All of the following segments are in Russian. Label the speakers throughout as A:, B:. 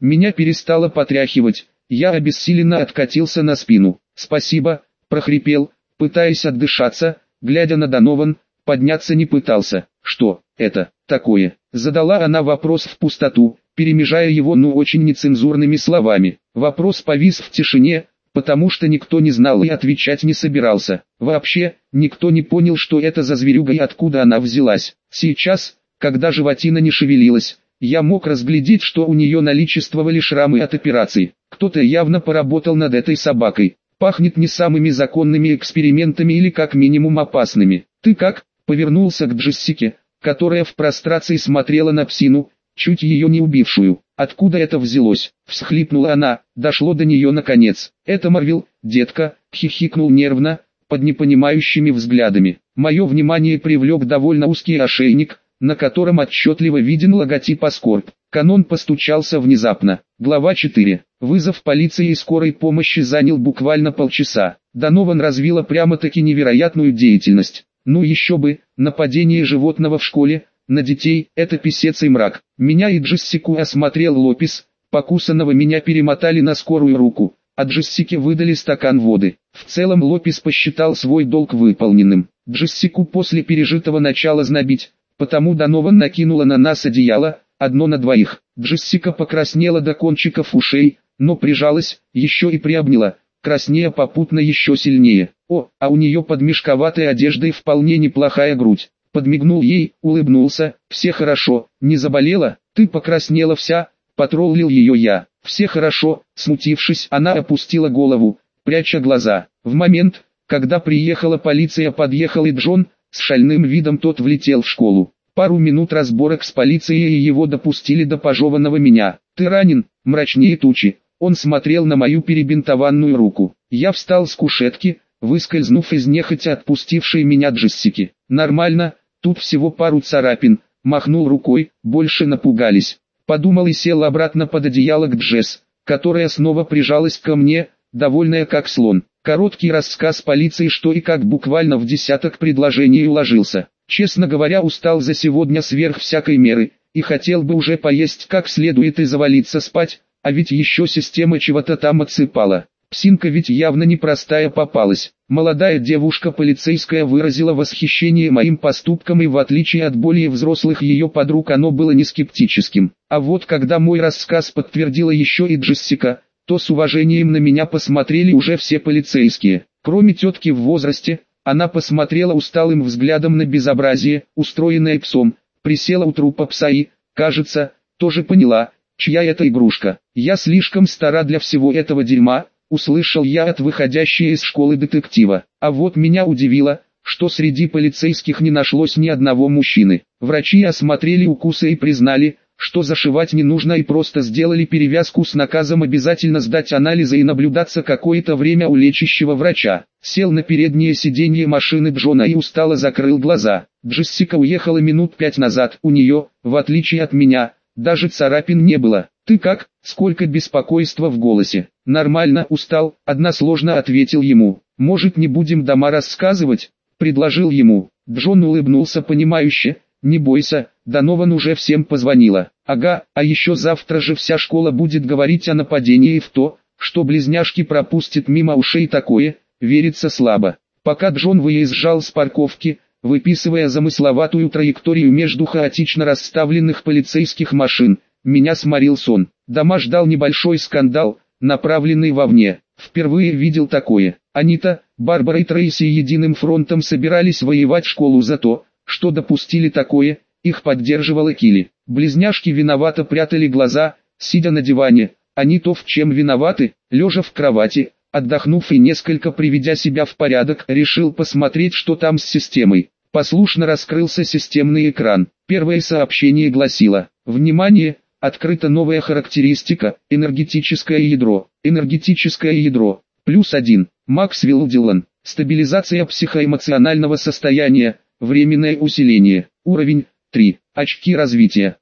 A: Меня перестало потряхивать, я обессиленно откатился на спину. «Спасибо», прохрипел, пытаясь отдышаться, глядя на Донован, подняться не пытался. «Что это такое?» Задала она вопрос в пустоту, перемежая его очень нецензурными словами. Вопрос повис в тишине, потому что никто не знал и отвечать не собирался. Вообще, никто не понял, что это за зверюга и откуда она взялась. Сейчас, когда животина не шевелилась, я мог разглядеть, что у нее наличествовали шрамы от операций. Кто-то явно поработал над этой собакой. Пахнет не самыми законными экспериментами или как минимум опасными. «Ты как?» — повернулся к Джессике, которая в прострации смотрела на псину, чуть ее не убившую. «Откуда это взялось?» — всхлипнула она, дошло до нее наконец. «Это Марвел, детка», — хихикнул нервно, под непонимающими взглядами. Мое внимание привлек довольно узкий ошейник, на котором отчетливо виден логотип Аскорб. Канон постучался внезапно. Глава 4. Вызов полиции и скорой помощи занял буквально полчаса. Донован развила прямо-таки невероятную деятельность. Ну еще бы, нападение животного в школе, на детей, это писец и мрак. Меня и Джессику осмотрел Лопес, покусанного меня перемотали на скорую руку, а Джессике выдали стакан воды. В целом Лопес посчитал свой долг выполненным. Джессику после пережитого начала знобить, потому Донован накинула на нас одеяло, одно на двоих. Джессика покраснела до кончиков ушей, но прижалась, еще и приобняла, краснея попутно еще сильнее. «О, а у нее под мешковатой одеждой вполне неплохая грудь». Подмигнул ей, улыбнулся. «Все хорошо, не заболела? Ты покраснела вся?» Потроллил ее я. «Все хорошо», смутившись, она опустила голову, пряча глаза. В момент, когда приехала полиция, подъехал и Джон, с шальным видом тот влетел в школу. Пару минут разборок с полицией и его допустили до пожеванного меня. «Ты ранен?» Мрачнее тучи. Он смотрел на мою перебинтованную руку. Я встал с кушетки, выскользнув из нехотя отпустившей меня Джессики. «Нормально, тут всего пару царапин», махнул рукой, больше напугались. Подумал и сел обратно под одеяло к Джесс, которая снова прижалась ко мне, довольная как слон. Короткий рассказ полиции, что и как, буквально в десяток предложений уложился. Честно говоря, устал за сегодня сверх всякой меры, и хотел бы уже поесть как следует и завалиться спать, а ведь еще система чего-то там отсыпала. Псинка ведь явно непростая попалась. Молодая девушка полицейская выразила восхищение моим поступком, и в отличие от более взрослых ее подруг оно было не скептическим. А вот когда мой рассказ подтвердила еще и Джессика, то с уважением на меня посмотрели уже все полицейские. Кроме тетки в возрасте, она посмотрела усталым взглядом на безобразие, устроенное псом, присела у трупа пса и, кажется, тоже поняла, чья это игрушка. «Я слишком стара для всего этого дерьма», услышал я от выходящей из школы детектива. А вот меня удивило, что среди полицейских не нашлось ни одного мужчины. Врачи осмотрели укусы и признали, что зашивать не нужно, и просто сделали перевязку с наказом обязательно сдать анализы и наблюдаться какое-то время у лечащего врача. Сел на переднее сиденье машины Джона и устало закрыл глаза. Джессика уехала минут 5 назад. У нее, в отличие от меня, даже царапин не было. «Ты как?» Сколько беспокойства в голосе. «Нормально, устал», односложно ответил ему. «Может, не будем дома рассказывать?» Предложил ему. Джон улыбнулся понимающе. «Не бойся, Донован уже всем позвонила». «Ага, а еще завтра же вся школа будет говорить о нападении, и в то, что близняшки пропустят мимо ушей такое, верится слабо». Пока Джон выезжал с парковки, выписывая замысловатую траекторию между хаотично расставленных полицейских машин, меня сморил сон. Дома ждал небольшой скандал, направленный вовне. Впервые видел такое. Анита, Барбара и Трейси единым фронтом собирались воевать школу за то, что допустили такое, их поддерживала Килли. Близняшки виновато прятали глаза, сидя на диване. Они то в чем виноваты, лежа в кровати, отдохнув и несколько приведя себя в порядок, решил посмотреть, что там с системой. Послушно раскрылся системный экран. Первое сообщение гласило: «Внимание! Открыта новая характеристика, энергетическое ядро. Энергетическое ядро. +1. Максвелл Дилан. Стабилизация психоэмоционального состояния, временное усиление. Уровень 3. Очки развития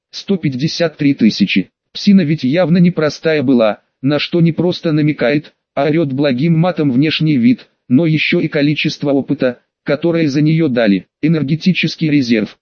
A: 153 тысячи». Псина ведь явно непростая была, на что не просто намекает, а орет благим матом внешний вид, но еще и количество опыта, которое за нее дали. Энергетический резерв.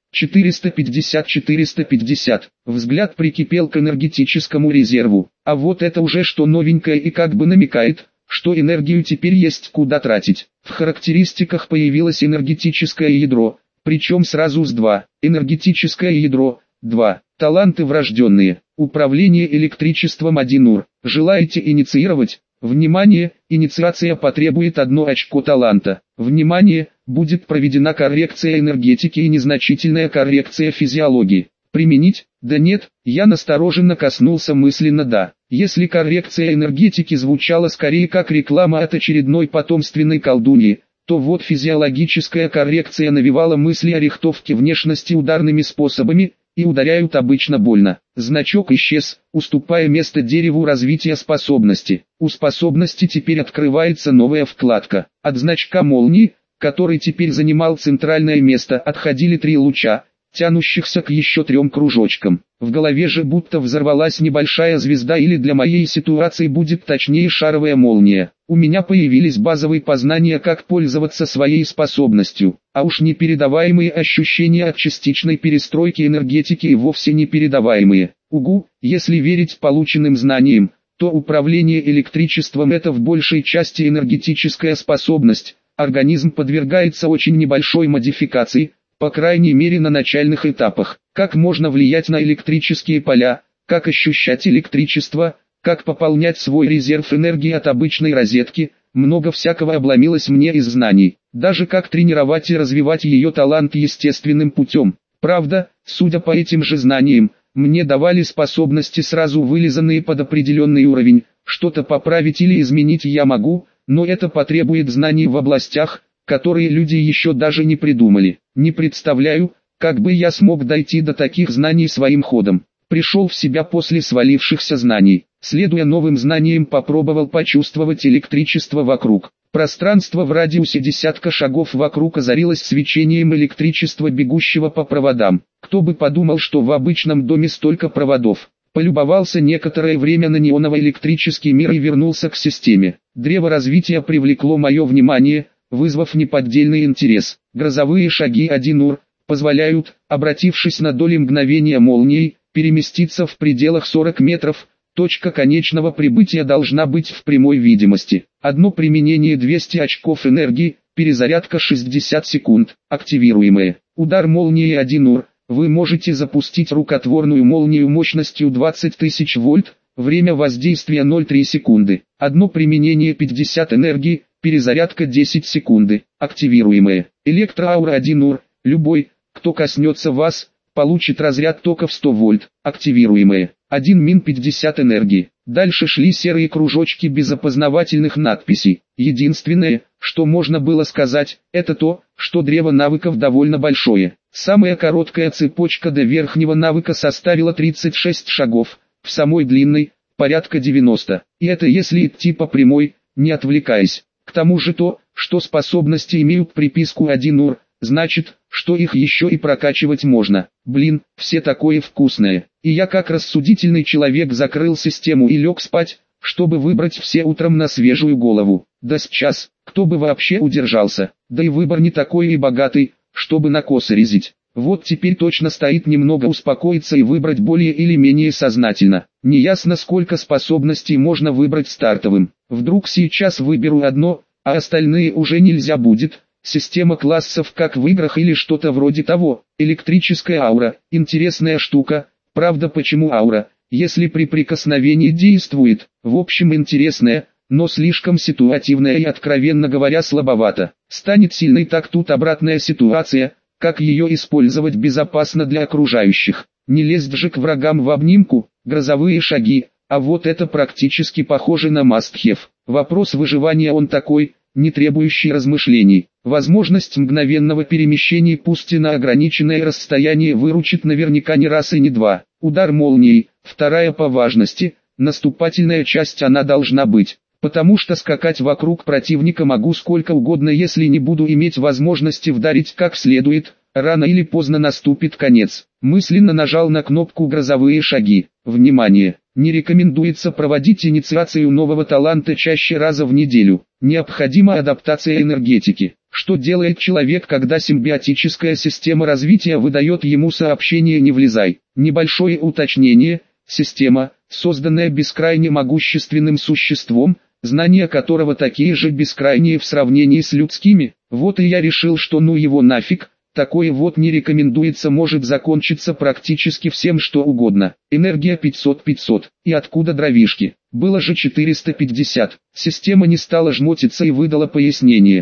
A: 450-450. Взгляд прикипел к энергетическому резерву. А вот это уже что новенькое и как бы намекает, что энергию теперь есть куда тратить. В характеристиках появилось энергетическое ядро, причем сразу с 2. Энергетическое ядро, 2. Таланты врожденные. Управление электричеством 1 ур. Желаете инициировать? Внимание, инициация потребует 1 очко таланта. Внимание, будет проведена коррекция энергетики и незначительная коррекция физиологии. Применить? Да нет, я настороженно коснулся мысленно да. Если коррекция энергетики звучала скорее как реклама от очередной потомственной колдуньи, то вот физиологическая коррекция навевала мысли о рихтовке внешности ударными способами, и ударяют обычно больно. Значок исчез, уступая место дереву развития способности. У способности теперь открывается новая вкладка. От значка молнии, который теперь занимал центральное место, отходили 3 луча, тянущихся к еще 3 кружочкам. В голове же будто взорвалась небольшая звезда, или для моей ситуации будет точнее шаровая молния. У меня появились базовые познания, как пользоваться своей способностью, а уж непередаваемые ощущения от частичной перестройки энергетики и вовсе непередаваемые. Угу, если верить полученным знаниям, то управление электричеством — это в большей части энергетическая способность. Организм подвергается очень небольшой модификации, по крайней мере на начальных этапах. Как можно влиять на электрические поля, как ощущать электричество, как пополнять свой резерв энергии от обычной розетки, много всякого обломилось мне из знаний. Даже как тренировать и развивать ее талант естественным путем. Правда, судя по этим же знаниям, мне давали способности, сразу вылизанные под определенный уровень. Что-то поправить или изменить я могу, но это потребует знаний в областях, которые люди еще даже не придумали. Не представляю, как бы я смог дойти до таких знаний своим ходом. Пришел в себя после свалившихся знаний. Следуя новым знаниям, попробовал почувствовать электричество вокруг. Пространство в радиусе десятка шагов вокруг озарилось свечением электричества, бегущего по проводам. Кто бы подумал, что в обычном доме столько проводов. Полюбовался некоторое время на неоново-электрический мир и вернулся к системе. Древо развития привлекло мое внимание, вызвав неподдельный интерес. Грозовые шаги 1 ур позволяют, обратившись на доли мгновения молнией, переместиться в пределах 40 метров. Точка конечного прибытия должна быть в прямой видимости. Одно применение 200 очков энергии, перезарядка 60 секунд. Активируемые. Удар молнии 1 ур. Вы можете запустить рукотворную молнию мощностью 20 тысяч вольт. Время воздействия 0,3 секунды. Одно применение 50 энергии, перезарядка 10 секунды. Активируемые. Электроаура 1 ур. Любой, кто коснется вас, получит разряд тока в 100 вольт. Активируемые. 1 мин 50 энергии. Дальше шли серые кружочки без опознавательных надписей. Единственное, что можно было сказать, это то, что древо навыков довольно большое. Самая короткая цепочка до верхнего навыка составила 36 шагов, в самой длинной – порядка 90. И это если идти по прямой, не отвлекаясь. К тому же то, что способности имеют приписку 1 ур, значит, что их еще и прокачивать можно. Блин, все такое вкусное. И я как рассудительный человек закрыл систему и лег спать, чтобы выбрать все утром на свежую голову. Да сейчас, кто бы вообще удержался. Да и выбор не такой и богатый, чтобы на косы резить. Вот теперь точно стоит немного успокоиться и выбрать более или менее сознательно. Неясно, сколько способностей можно выбрать стартовым. Вдруг сейчас выберу одно, а остальные уже нельзя будет. Система классов как в играх или что-то вроде того. Электрическая аура, интересная штука. Правда, почему аура, если при прикосновении действует? В общем, интересная, но слишком ситуативная и, откровенно говоря, слабовато. Станет сильной, так тут обратная ситуация, как ее использовать безопасно для окружающих. Не лезть же к врагам в обнимку. Грозовые шаги, а вот это практически похоже на must-have. Вопрос выживания он такой, не требующий размышлений. Возможность мгновенного перемещения, пусть и на ограниченное расстояние, выручит наверняка не раз и не два. Удар молнией, вторая по важности, наступательная часть она должна быть. Потому что скакать вокруг противника могу сколько угодно, если не буду иметь возможности вдарить как следует, рано или поздно наступит конец. Мысленно нажал на кнопку «Грозовые шаги». Внимание! Не рекомендуется проводить инициацию нового таланта чаще раза в неделю. Необходима адаптация энергетики. Что делает человек, когда симбиотическая система развития выдает ему сообщение «не влезай»? Небольшое уточнение: система, созданная бескрайне могущественным существом, знания которого такие же бескрайние в сравнении с людскими. Вот и я решил, что ну его нафиг, такое вот не рекомендуется, может закончиться практически всем что угодно. Энергия 500-500, и откуда дровишки? Было же 450. Система не стала жмотиться и выдала пояснение: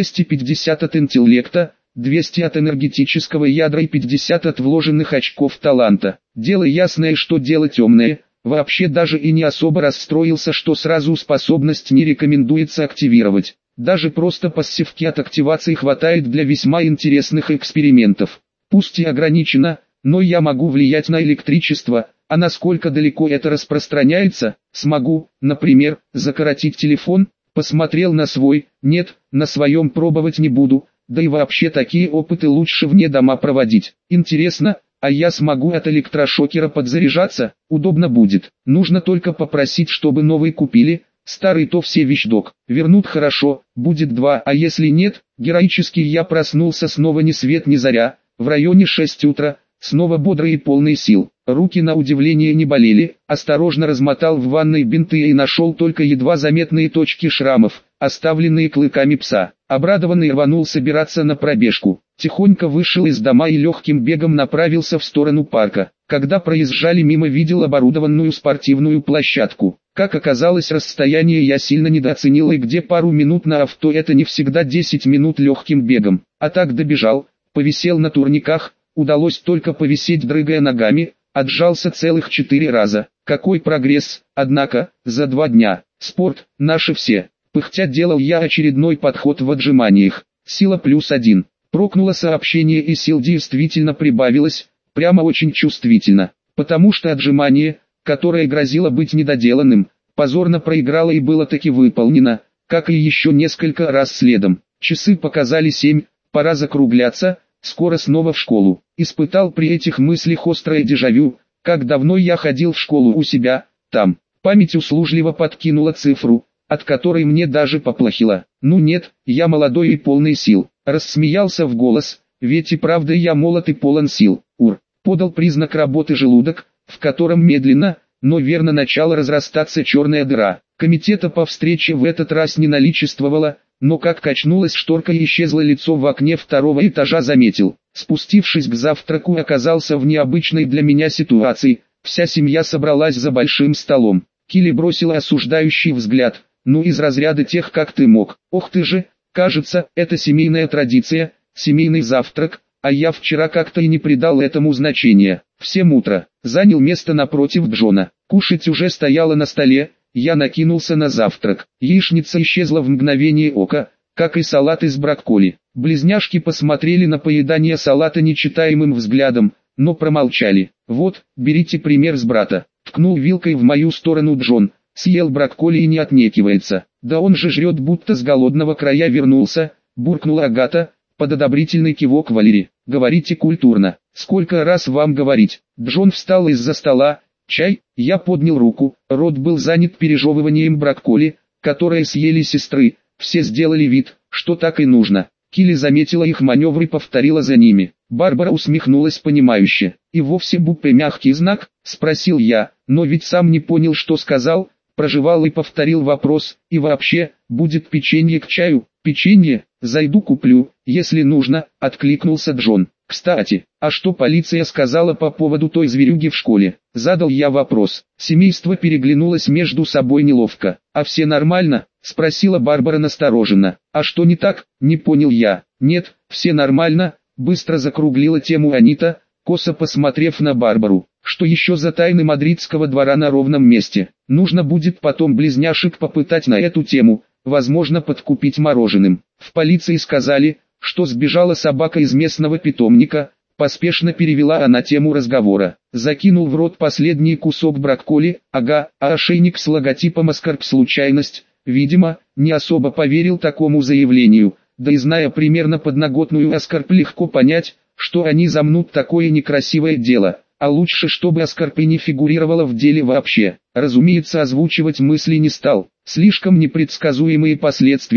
A: 250 от интеллекта, 200 от энергетического ядра и 50 от вложенных очков таланта. Дело ясное, что дело темное. Вообще даже и не особо расстроился, что сразу способность не рекомендуется активировать. Даже просто пассивки от активации хватает для весьма интересных экспериментов. Пусть и ограничено, но я могу влиять на электричество, а насколько далеко это распространяется, смогу, например, закоротить телефон. Посмотрел на свой, нет, на своем пробовать не буду, да и вообще такие опыты лучше вне дома проводить. Интересно, а я смогу от электрошокера подзаряжаться? Удобно будет. Нужно только попросить, чтобы новый купили. Старый то все вещдок. Вернут хорошо, будет 2, а если нет, героически я проснулся снова ни свет ни заря, в районе 6 утра, снова бодрый и полный сил. Руки на удивление не болели, осторожно размотал в ванной бинты и нашел только едва заметные точки шрамов, оставленные клыками пса. Обрадованный рванул собираться на пробежку. Тихонько вышел из дома и легким бегом направился в сторону парка. Когда проезжали мимо, видел оборудованную спортивную площадку. Как оказалось, расстояние я сильно недооценил, и где пару минут на авто это не всегда 10 минут легким бегом. А так добежал, повисел на турниках, удалось только повисеть, дрыгая ногами, отжался целых 4 раза. Какой прогресс, однако, за 2 дня. Спорт, наше все. Пыхтя делал я очередной подход в отжиманиях. Сила +1. Прокнуло сообщение, и сил действительно прибавилось, прямо очень чувствительно. Потому что отжимание, которое грозило быть недоделанным, позорно проиграло и было таки выполнено, как и еще несколько раз следом. Часы показали 7, пора закругляться, скоро снова в школу. Испытал при этих мыслях острое дежавю, как давно я ходил в школу у себя, там. Память услужливо подкинула цифру, от которой мне даже поплохело. Ну нет, я молодой и полный сил. Рассмеялся в голос, ведь и правда я молод и полон сил. Ур. Подал признак работы желудок, в котором медленно, но верно начала разрастаться черная дыра. Комитета по встрече в этот раз не наличествовало, но как качнулась шторка и исчезло лицо в окне 2-го этажа, заметил. Спустившись к завтраку, оказался в необычной для меня ситуации. Вся семья собралась за большим столом. Килли бросила осуждающий взгляд. Ну, из разряда тех, как ты мог. Ох ты же, кажется, это семейная традиция, семейный завтрак, а я вчера как-то и не придал этому значения. В 7 утра занял место напротив Джона. Кушать уже стояло на столе, я накинулся на завтрак. Яичница исчезла в мгновение ока, как и салат из брокколи. Близняшки посмотрели на поедание салата нечитаемым взглядом, но промолчали. Вот, берите пример с брата. Ткнул вилкой в мою сторону Джон. Съел брокколи и не отнекивается. Да он же жрет, будто с голодного края вернулся, буркнула Агата, под одобрительный кивок Валери. Говорите культурно. Сколько раз вам говорить? Джон встал из-за стола. Чай? Я поднял руку. Рот был занят пережевыванием брокколи, которое съели сестры. Все сделали вид, что так и нужно. Килли заметила их маневр и повторила за ними. Барбара усмехнулась понимающе. И вовсе буппе мягкий знак? Спросил я, но ведь сам не понял, что сказал. Прожевал и повторил вопрос. И вообще, будет печенье к чаю? Печенье? Зайду куплю, если нужно, откликнулся Джон. Кстати, а что полиция сказала по поводу той зверюги в школе? Задал я вопрос. Семейство переглянулось между собой неловко. А все нормально? Спросила Барбара настороженно. А что не так? Не понял я. Нет, все нормально, быстро закруглила тему Анита, косо посмотрев на Барбару. Что еще за тайны мадридского двора на ровном месте? Нужно будет потом близняшек попытать на эту тему, возможно подкупить мороженым. В полиции сказали, что сбежала собака из местного питомника, поспешно перевела она тему разговора. Закинул в рот последний кусок брокколи, ага, а ошейник с логотипом Аскорб случайность, видимо, не особо поверил такому заявлению, да и зная примерно подноготную Аскорб легко понять, что они замнут такое некрасивое дело. А лучше, чтобы Аскорб и не фигурировала в деле вообще. Разумеется, озвучивать мысли не стал. Слишком непредсказуемые последствия,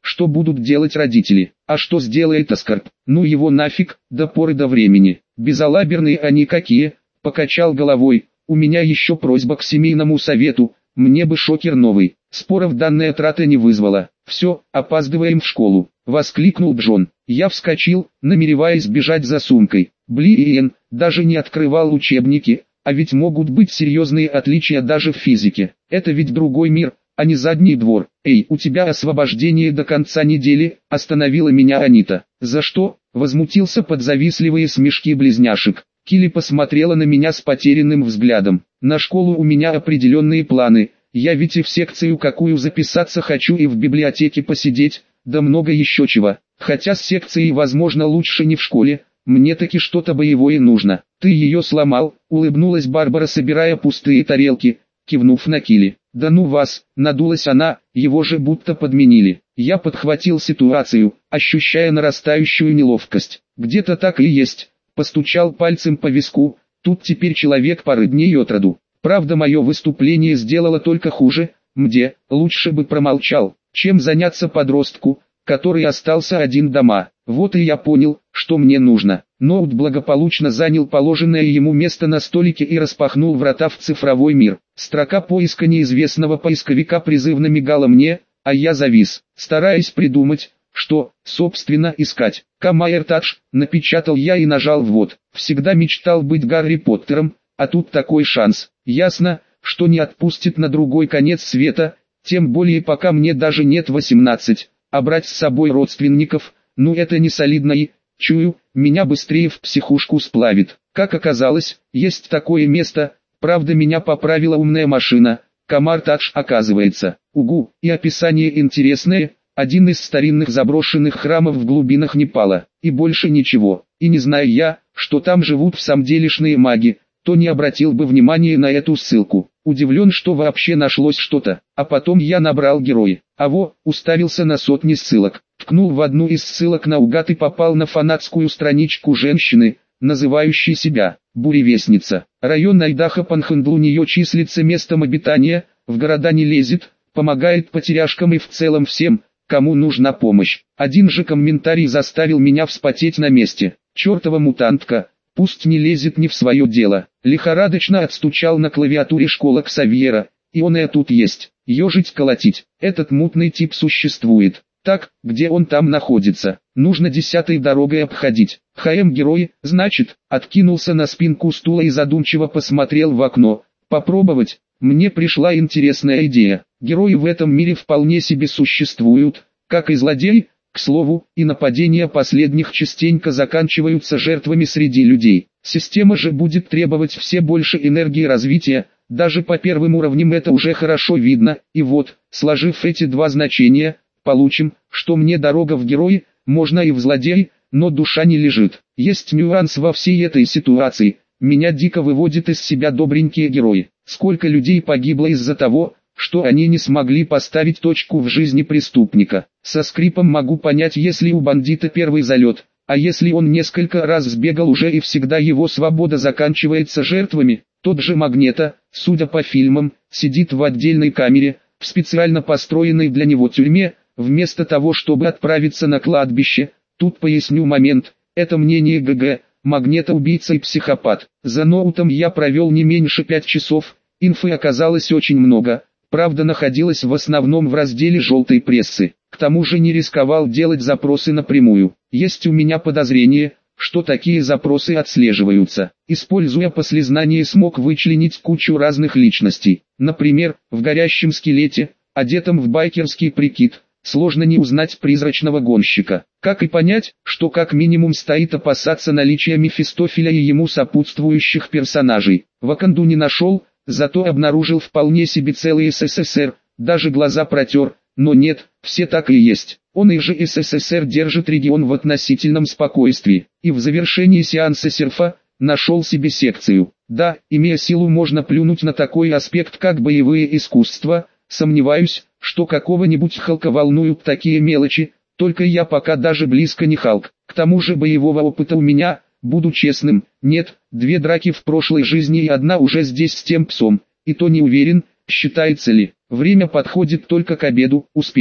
A: что будут делать родители. А что сделает Оскар? Ну его нафиг, до поры до времени. Безалаберные они какие, покачал головой. У меня еще просьба к семейному совету, мне бы шокер новый. Споров данная трата не вызвала. Все, опаздываем в школу, воскликнул Джон. Я вскочил, намереваясь бежать за сумкой. Блин, даже не открывал учебники, а ведь могут быть серьезные отличия даже в физике. Это ведь другой мир, а не задний двор. Эй, у тебя освобождение до конца недели, остановила меня Анита. За что? Возмутился под завистливые смешки близняшек. Килли посмотрела на меня с потерянным взглядом. На школу у меня определенные планы. Я ведь и в секцию какую записаться хочу, и в библиотеке посидеть, да много еще чего. Хотя с секцией возможно лучше не в школе, мне таки что-то боевое нужно. Ты ее сломал, улыбнулась Барбара, собирая пустые тарелки, кивнув на Килли. Да ну вас, надулась она, его же будто подменили. Я подхватил ситуацию, ощущая нарастающую неловкость. Где-то так и есть. Постучал пальцем по виску, тут теперь человек пары дней от роду. Правда, мое выступление сделало только хуже, мне лучше бы промолчал, чем заняться подростку, который остался один дома. Вот и я понял, что мне нужно. Ноут благополучно занял положенное ему место на столике и распахнул врата в цифровой мир. Строка поиска неизвестного поисковика призывно мигала мне, а я завис, стараясь придумать, что, собственно, искать. «Камайертадж», напечатал я и нажал ввод. Всегда мечтал быть Гарри Поттером, а тут такой шанс. Ясно, что не отпустит на другой конец света, тем более пока мне даже нет 18, а брать с собой родственников, ну это не солидно и, чую, меня быстрее в психушку сплавит. Как оказалось, есть такое место, правда меня поправила умная машина, Камайертадж оказывается. Угу, и описание интересное. Один из старинных заброшенных храмов в глубинах Непала, и больше ничего. И не зная я, что там живут всамделишные маги, то не обратил бы внимания на эту ссылку. Удивлен, что вообще нашлось что-то. А потом я набрал герои. Уставился на сотни ссылок. Ткнул в одну из ссылок наугад и попал на фанатскую страничку женщины, называющей себя «Буревестница». Район Айдахо-Панхандл у нее числится местом обитания, в города не лезет, помогает потеряшкам и в целом всем, кому нужна помощь. Один же комментарий заставил меня вспотеть на месте. Чертова мутантка, пусть не лезет не в свое дело. Лихорадочно отстучал на клавиатуре школа Ксавьера, и он и тут есть. Ежить колотить, этот мутный тип существует. Так, где он там находится, нужно 10-й дорогой обходить. ХМ-герой, значит, откинулся на спинку стула и задумчиво посмотрел в окно. Попробовать? Мне пришла интересная идея. Герои в этом мире вполне себе существуют, как и злодеи, к слову, и нападения последних частенько заканчиваются жертвами среди людей. Система же будет требовать все больше энергии развития, даже по первым уровням это уже хорошо видно, и вот, сложив эти два значения, получим, что мне дорога в герои, можно и в злодеи, но душа не лежит. Есть нюанс во всей этой ситуации, меня дико выводит из себя добренькие герои. Сколько людей погибло из-за того, что они не смогли поставить точку в жизни преступника. Со скрипом могу понять, если у бандита первый залет, а если он несколько раз сбегал уже и всегда его свобода заканчивается жертвами. Тот же Магнето, судя по фильмам, сидит в отдельной камере, в специально построенной для него тюрьме, вместо того чтобы отправиться на кладбище. Тут поясню момент, это мнение ГГ. Магнето убийца и психопат. За ноутом я провел не меньше 5 часов, инфы оказалось очень много, правда находилась в основном в разделе желтой прессы. К тому же не рисковал делать запросы напрямую. Есть у меня подозрение, что такие запросы отслеживаются. Используя послезнание, смог вычленить кучу разных личностей. Например, в горящем скелете, одетом в байкерский прикид, сложно не узнать призрачного гонщика. Как и понять, что как минимум стоит опасаться наличия Мефистофеля и ему сопутствующих персонажей. Ваканду не нашел, зато обнаружил вполне себе целый СССР, даже глаза протер, но нет, все так и есть. Он и же СССР держит регион в относительном спокойствии, и в завершении сеанса серфа, нашел себе секцию. Да, имея силу можно плюнуть на такой аспект как боевые искусства, сомневаюсь, что какого-нибудь Халка волнуют такие мелочи, только я пока даже близко не Халк. К тому же боевого опыта у меня, буду честным, нет, 2 драки в прошлой жизни и 1 уже здесь с тем псом, и то не уверен, считается ли. Время подходит только к обеду, успею.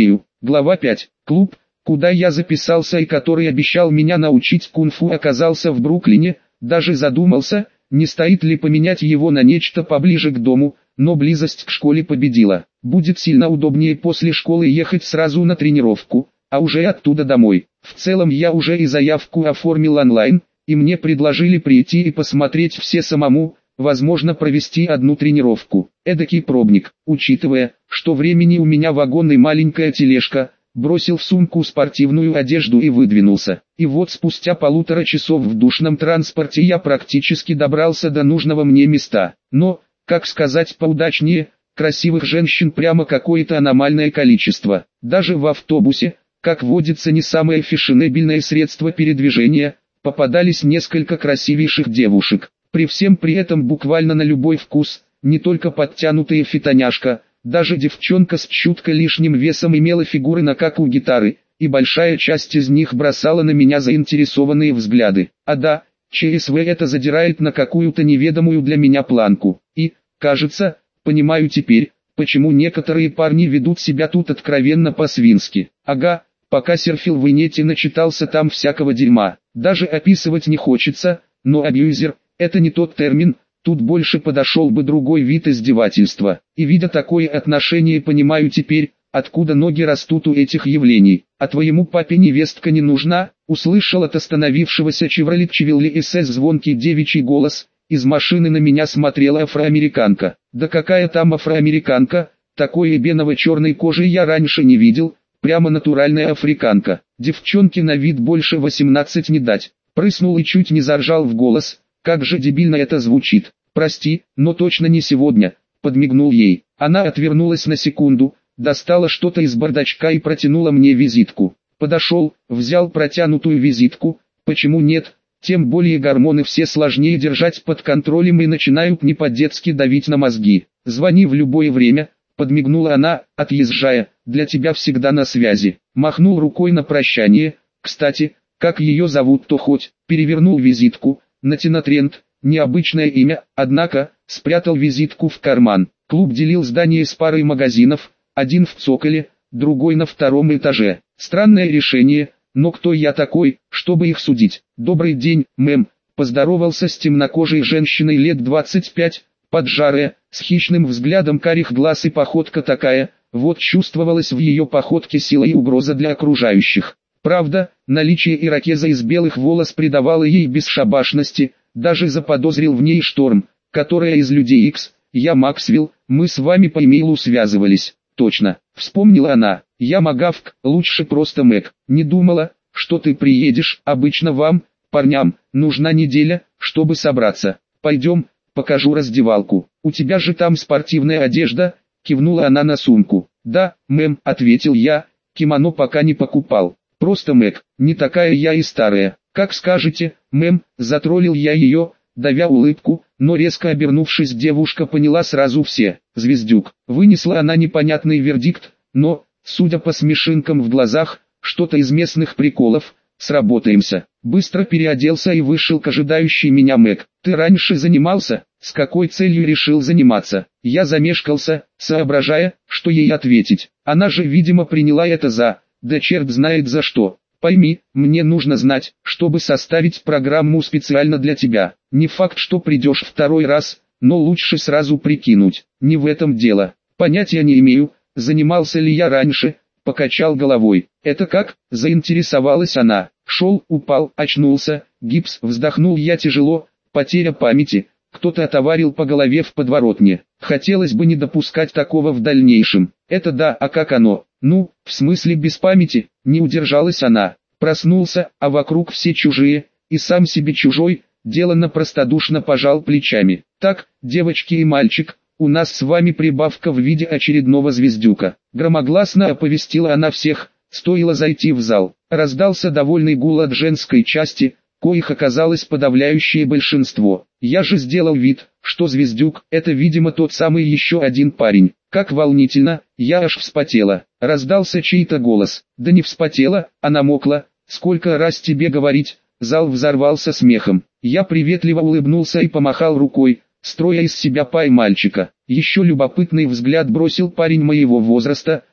A: Глава 5. Клуб, куда я записался и который обещал меня научить кунг-фу, оказался в Бруклине. Даже задумался, не стоит ли поменять его на нечто поближе к дому, но близость к школе победила. Будет сильно удобнее после школы ехать сразу на тренировку, а уже оттуда домой. В целом я уже и заявку оформил онлайн, и мне предложили прийти и посмотреть все самому, возможно провести одну тренировку. Эдакий пробник, учитывая, что времени у меня вагон и маленькая тележка. Бросил в сумку спортивную одежду и выдвинулся. И вот спустя 1,5 часа в душном транспорте я практически добрался до нужного мне места. Но, как сказать поудачнее, красивых женщин прямо какое-то аномальное количество. Даже в автобусе, как водится не самое фешенебельное средство передвижения, попадались несколько красивейших девушек. При всем при этом буквально на любой вкус, не только подтянутые фитоняшка, даже девчонка с чутко лишним весом имела фигуры на как у гитары, и большая часть из них бросала на меня заинтересованные взгляды. А да, ЧСВ это задирает на какую-то неведомую для меня планку. И, кажется, понимаю теперь, почему некоторые парни ведут себя тут откровенно по-свински. Ага, пока серфил в инете начитался там всякого дерьма. Даже описывать не хочется, но абьюзер – это не тот термин. Тут больше подошел бы другой вид издевательства. И видя такое отношение, понимаю теперь, откуда ноги растут у этих явлений. А твоему папе невестка не нужна? Услышал от остановившегося Chevrolet Chevrolet SS звонкий девичий голос. Из машины на меня смотрела афроамериканка. Да какая там афроамериканка? Такой эбеново-черной кожи я раньше не видел. Прямо натуральная африканка. Девчонке на вид больше 18 не дать. Прыснул и чуть не заржал в голос. Как же дебильно это звучит. Прости, но точно не сегодня. Подмигнул ей. Она отвернулась на секунду, достала что-то из бардачка и протянула мне визитку. Подошел, взял протянутую визитку. Почему нет? Тем более гормоны все сложнее держать под контролем и начинают не по-детски давить на мозги. Звони в любое время. Подмигнула она, отъезжая. Для тебя всегда на связи. Махнул рукой на прощание. Кстати, как ее зовут, то хоть. Перевернул визитку. Натина Трент, необычное имя, однако, спрятал визитку в карман. Клуб делил здание с парой магазинов, один в цоколе, другой на 2-м этаже. Странное решение, но кто я такой, чтобы их судить? Добрый день, мэм, поздоровался с темнокожей женщиной лет 25, поджарая, с хищным взглядом карих глаз и походка такая, вот чувствовалась в ее походке сила и угроза для окружающих. Правда, наличие ирокеза из белых волос придавало ей бесшабашности, даже заподозрил в ней Шторм, которая из Людей Икс. Я Максвелл, мы с вами по имейлу связывались. Точно, вспомнила она, я Магавк, лучше просто Мэг. Не думала, что ты приедешь, обычно вам, парням, нужна неделя, чтобы собраться. Пойдем, покажу раздевалку. У тебя же там спортивная одежда, кивнула она на сумку. Да, мэм, ответил я, кимоно пока не покупал. Просто Мэг, не такая я и старая. Как скажете, мэм, затроллил я ее, давя улыбку, но резко обернувшись, девушка поняла сразу все. Звездюк. Вынесла она непонятный вердикт, но, судя по смешинкам в глазах, что-то из местных приколов. Сработаемся. Быстро переоделся и вышел к ожидающей меня Мэг. Ты раньше занимался? С какой целью решил заниматься? Я замешкался, соображая, что ей ответить. Она же, видимо, приняла это за... Да черт знает за что. Пойми, мне нужно знать, чтобы составить программу специально для тебя. Не факт, что придешь 2-й раз, но лучше сразу прикинуть. Не в этом дело. Понятия не имею, занимался ли я раньше. Покачал головой. Это как? Заинтересовалась она. Шел, упал, очнулся. Гипс. Вздохнул я тяжело. Потеря памяти. Кто-то отоварил по голове в подворотне. Хотелось бы не допускать такого в дальнейшем. Это да, а как оно? Ну, в смысле без памяти, не удержалась она. Проснулся, а вокруг все чужие, и сам себе чужой, деланно простодушно пожал плечами. Так, девочки и мальчик, у нас с вами прибавка в виде очередного звездюка. Громогласно оповестила она всех, стоило зайти в зал. Раздался довольный гул от женской части, коих оказалось подавляющее большинство. Я же сделал вид, что звездюк, это видимо тот самый еще один парень. Как волнительно, я аж вспотела. Раздался чей-то голос. Да не вспотела, а намокла. Сколько раз тебе говорить? Зал взорвался смехом. Я приветливо улыбнулся и помахал рукой, строя из себя пай-мальчика. Еще любопытный взгляд бросил парень моего возраста,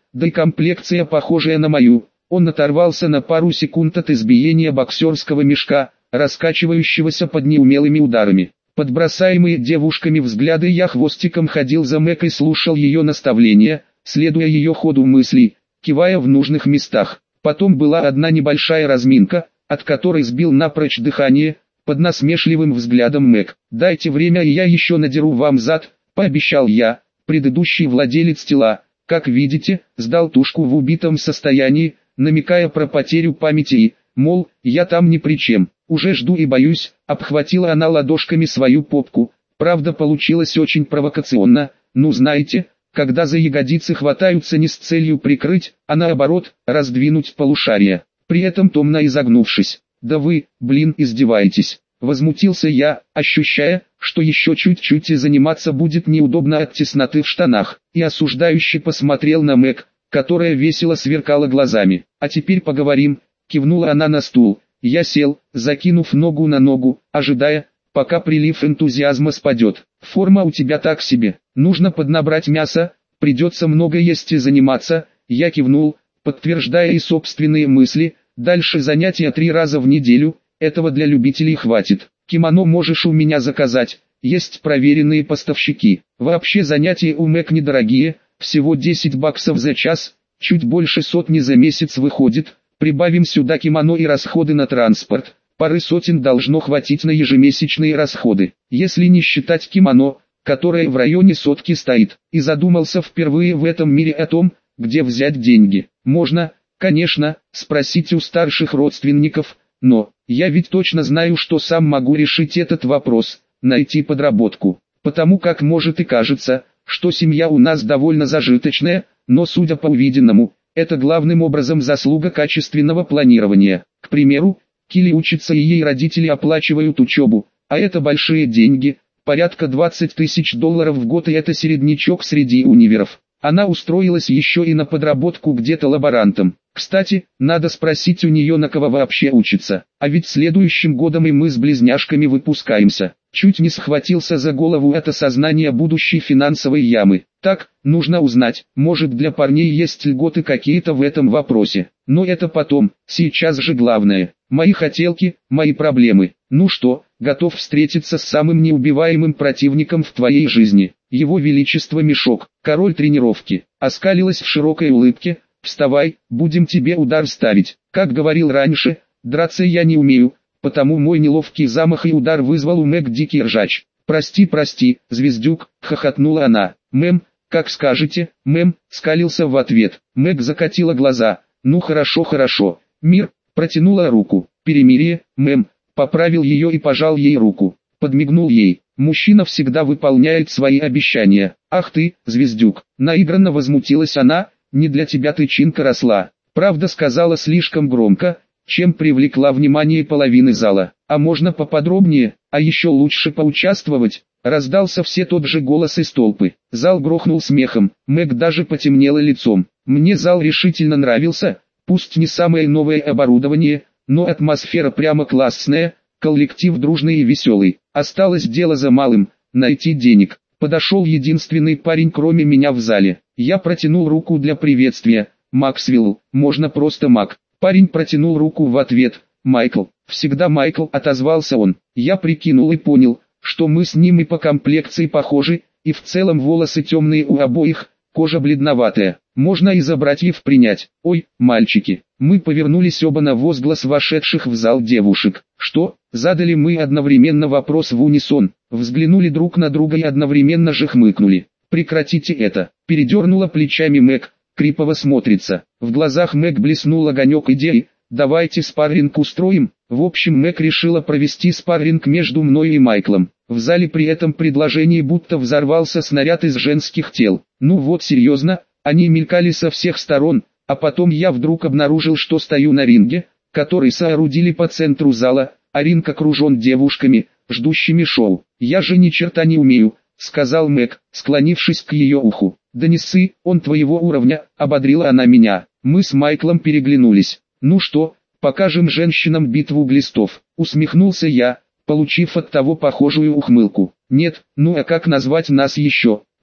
A: да и комплекция похожая на мою. Он оторвался на пару секунд от избиения боксерского мешка, раскачивающегося под неумелыми ударами. Под бросаемые девушками взгляды я хвостиком ходил за Мэг и слушал ее наставления, следуя ее ходу мыслей, кивая в нужных местах. Потом была одна небольшая разминка, от которой сбил напрочь дыхание, под насмешливым взглядом Мэг. «Дайте время, и я еще надеру вам зад», — пообещал я. Предыдущий владелец тела, как видите, сдал тушку в убитом состоянии, намекая про потерю памяти и, мол, я там ни при чем. «Уже жду и боюсь», — обхватила она ладошками свою попку. Правда, получилось очень провокационно, ну знаете, когда за ягодицы хватаются не с целью прикрыть, а наоборот, раздвинуть полушария, при этом томно изогнувшись. «Да вы, блин, издеваетесь», — возмутился я, ощущая, что еще чуть-чуть и заниматься будет неудобно от тесноты в штанах, и осуждающе посмотрел на Мэг, которая весело сверкала глазами. «А теперь поговорим», — кивнула она на стул. Я сел, закинув ногу на ногу, ожидая, пока прилив энтузиазма спадет. «Форма у тебя так себе, нужно поднабрать мясо, придется много есть и заниматься», — я кивнул, подтверждая и собственные мысли. «Дальше занятия 3 раза в неделю, этого для любителей хватит. Кимоно можешь у меня заказать, есть проверенные поставщики. Вообще занятия у Мэг недорогие, всего $10 за час, чуть больше сотни за месяц выходит. Прибавим сюда кимоно и расходы на транспорт, пары сотен должно хватить на ежемесячные расходы, если не считать кимоно, которое в районе сотки стоит». И задумался впервые в этом мире о том, где взять деньги. Можно, конечно, спросить у старших родственников, но я ведь точно знаю, что сам могу решить этот вопрос, найти подработку. Потому как может и кажется, что семья у нас довольно зажиточная, но судя по увиденному, это главным образом заслуга качественного планирования. К примеру, Килли учится и ей родители оплачивают учебу, а это большие деньги, порядка $20 тысяч в год, и это середнячок среди универов. Она устроилась еще и на подработку где-то лаборантом. Кстати, надо спросить у нее, на кого вообще учится. А ведь следующим годом и мы с близняшками выпускаемся. Чуть не схватился за голову от осознания будущей финансовой ямы. Так, нужно узнать, может для парней есть льготы какие-то в этом вопросе. Но это потом, сейчас же главное. Мои хотелки, мои проблемы. Ну что, готов встретиться с самым неубиваемым противником в твоей жизни? Его Величество Мешок, король тренировки, оскалилась в широкой улыбке. «Вставай, будем тебе удар ставить». Как говорил раньше, драться я не умею, потому мой неловкий замах и удар вызвал у Мэг дикий ржач. «Прости, звездюк», — хохотнула она. «Мэм, как скажете, мэм», — скалился в ответ. Мэг закатила глаза. «Ну хорошо, мир», — протянула руку. «Перемирие, мэм», — поправил ее и пожал ей руку. Подмигнул ей. «Мужчина всегда выполняет свои обещания». «Ах ты, звездюк», — наигранно возмутилась она. «Не для тебя тычинка росла». Правда, сказала слишком громко, чем привлекла внимание половины зала. «А можно поподробнее, а еще лучше поучаствовать?» Раздался все тот же голос из толпы. Зал грохнул смехом, Мэг даже потемнела лицом. Мне зал решительно нравился, пусть не самое новое оборудование, но атмосфера прямо классная, коллектив дружный и веселый. Осталось дело за малым – найти денег. Подошел единственный парень кроме меня в зале. Я протянул руку для приветствия. «Максвелл, можно просто Мак». Парень протянул руку в ответ. «Майкл». «Всегда Майкл», отозвался он. Я прикинул и понял, что мы с ним и по комплекции похожи, и в целом волосы темные у обоих, кожа бледноватая. Можно и за братьев принять. «Ой, мальчики». Мы повернулись оба на возглас вошедших в зал девушек. «Что?» Задали мы одновременно вопрос в унисон. Взглянули друг на друга и одновременно же хмыкнули. «Прекратите это», — передернула плечами Мэг. «Крипово смотрится». В глазах Мэг блеснул огонек идеи. «Давайте спарринг устроим». В общем, Мэг решила провести спарринг между мной и Майклом. В зале при этом предложении будто взорвался снаряд из женских тел. Ну вот серьезно, они мелькали со всех сторон, а потом я вдруг обнаружил, что стою на ринге, который соорудили по центру зала, а ринг окружен девушками, ждущими шоу. «Я же ни черта не умею», — сказал Мэг, склонившись к ее уху. «Да не ссы, он твоего уровня», — ободрила она меня. Мы с Майклом переглянулись. «Ну что, покажем женщинам битву глистов», — усмехнулся я, получив от того похожую ухмылку. «Нет, ну а как назвать нас еще?»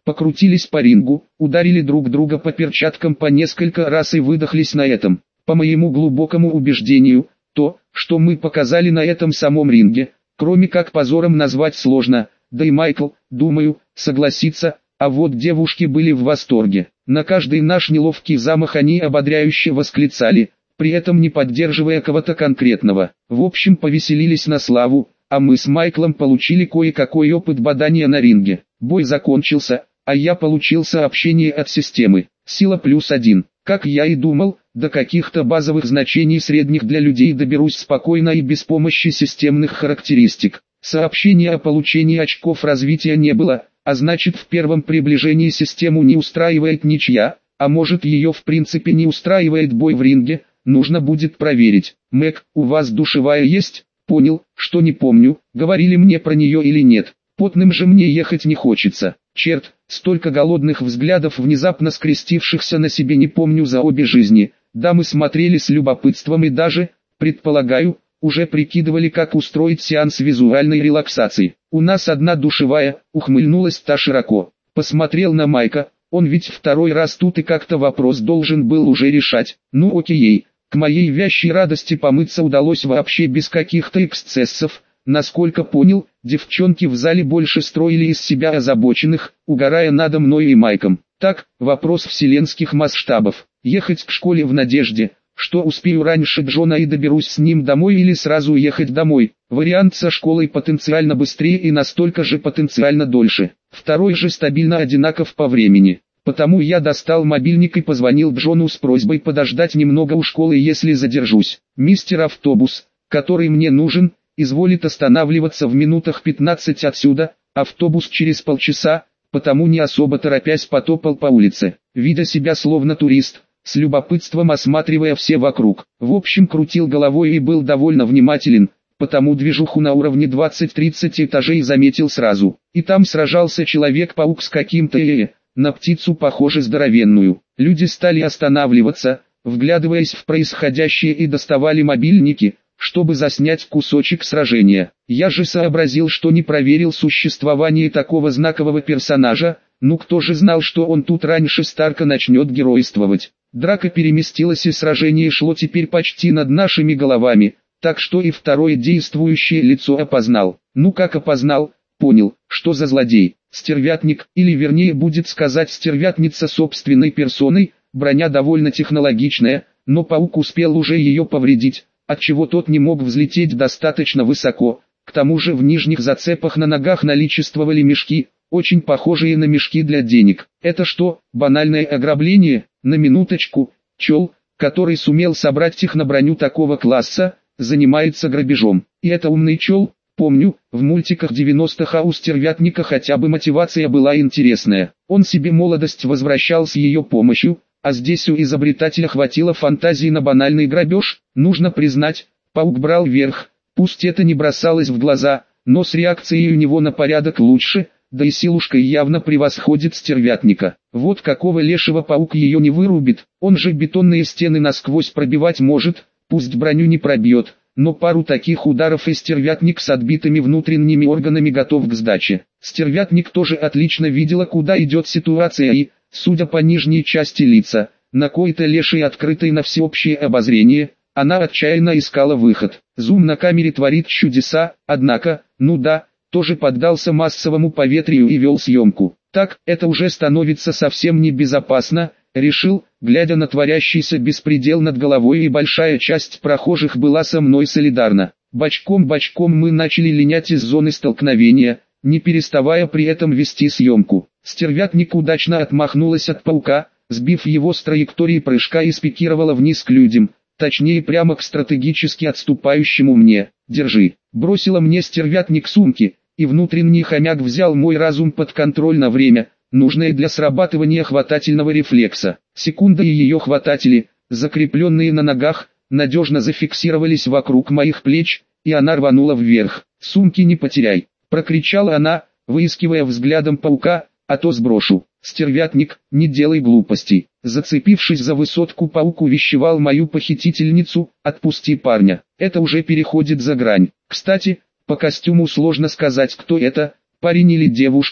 A: покрутились по рингу, ударили друг друга по перчаткам по несколько раз и выдохлись на этом. По моему глубокому убеждению, то, что мы показали на этом самом ринге, кроме как позором назвать сложно, да и Майкл, думаю, согласится, а вот девушки были в восторге. На каждый наш неловкий замах они ободряюще восклицали, при этом не поддерживая кого-то конкретного. В общем, повеселились на славу, а мы с Майклом получили кое-какой опыт бадания на ринге. Бой закончился, а я получил сообщение от системы. Сила +1. Как я и думал, до каких-то базовых значений средних для людей доберусь спокойно и без помощи системных характеристик. Сообщения о получении очков развития не было, а значит в первом приближении систему не устраивает ничья, а может ее в принципе не устраивает бой в ринге, нужно будет проверить. Мэг, у вас душевая есть? Понял, что не помню, говорили мне про нее или нет. Потным же мне ехать не хочется. Черт, столько голодных взглядов внезапно скрестившихся на себе не помню за обе жизни. Дамы смотрели с любопытством и даже, предполагаю, уже прикидывали, как устроить сеанс визуальной релаксации. У нас одна душевая, ухмыльнулась та широко. Посмотрел на Майка, он ведь второй раз тут и как-то вопрос должен был уже решать. Ну окей, к моей вящей радости помыться удалось вообще без каких-то эксцессов. Насколько понял, девчонки в зале больше строили из себя озабоченных, угорая надо мной и Майком. Так, вопрос вселенских масштабов. Ехать к школе в надежде, что успею раньше Джона и доберусь с ним домой или сразу уехать домой. Вариант со школой потенциально быстрее и настолько же потенциально дольше. Второй же стабильно одинаков по времени. Потому я достал мобильник и позвонил Джону с просьбой подождать немного у школы, если задержусь. Мистер Автобус, который мне нужен, изволит останавливаться в минутах 15 отсюда, автобус через полчаса, потому не особо торопясь потопал по улице, видя себя словно турист, с любопытством осматривая все вокруг. В общем, крутил головой и был довольно внимателен, потому движуху на уровне 20-30 этажей заметил сразу. И там сражался Человек-паук с каким-то на птицу похоже здоровенную. Люди стали останавливаться, вглядываясь в происходящее и доставали мобильники, чтобы заснять кусочек сражения. Я же сообразил, что не проверил существование такого знакового персонажа, ну кто же знал, что он тут раньше Старка начнет геройствовать. Драка переместилась и сражение шло теперь почти над нашими головами, так что и второе действующее лицо опознал. Ну как опознал, понял, что за злодей. Стервятник, или вернее будет сказать стервятница собственной персоной, броня довольно технологичная, но паук успел уже ее повредить, отчего тот не мог взлететь достаточно высоко. К тому же в нижних зацепах на ногах наличествовали мешки, очень похожие на мешки для денег. Это что, банальное ограбление? На минуточку, чел, который сумел собрать техноброню такого класса, занимается грабежом. И это умный чел? Помню, в мультиках 90-х у стервятника хотя бы мотивация была интересная. Он себе молодость возвращал с ее помощью, а здесь у изобретателя хватило фантазии на банальный грабеж. Нужно признать, паук брал верх, пусть это не бросалось в глаза, но с реакцией у него на порядок лучше, да и силушкой явно превосходит стервятника. Вот какого лешего паук ее не вырубит, он же бетонные стены насквозь пробивать может, пусть броню не пробьет, но пару таких ударов и стервятник с отбитыми внутренними органами готов к сдаче. Стервятник тоже отлично видела, куда идет ситуация и, судя по нижней части лица, на кои-то лешей открытой на всеобщее обозрение, она отчаянно искала выход. Зум на камере творит чудеса, однако, ну да, тоже поддался массовому поветрию и вел съемку. Так, это уже становится совсем небезопасно, решил, глядя на творящийся беспредел над головой, и большая часть прохожих была со мной солидарна. Бочком-бочком мы начали линять из зоны столкновения, не переставая при этом вести съемку. Стервятник удачно отмахнулась от паука, сбив его с траектории прыжка и спикировала вниз к людям, точнее прямо к стратегически отступающему мне. «Держи», бросила мне стервятник сумки, и внутренний хомяк взял мой разум под контроль на время, нужное для срабатывания хватательного рефлекса. Секунда, и ее хвататели, закрепленные на ногах, надежно зафиксировались вокруг моих плеч, и она рванула вверх. «Сумки не потеряй», прокричала она, выискивая взглядом паука, «а то сброшу». «Стервятник, не делай глупостей». Зацепившись за высотку, паук увещевал мою похитительницу: «Отпусти парня, это уже переходит за грань». Кстати, по костюму сложно сказать, кто это, парень или девушка,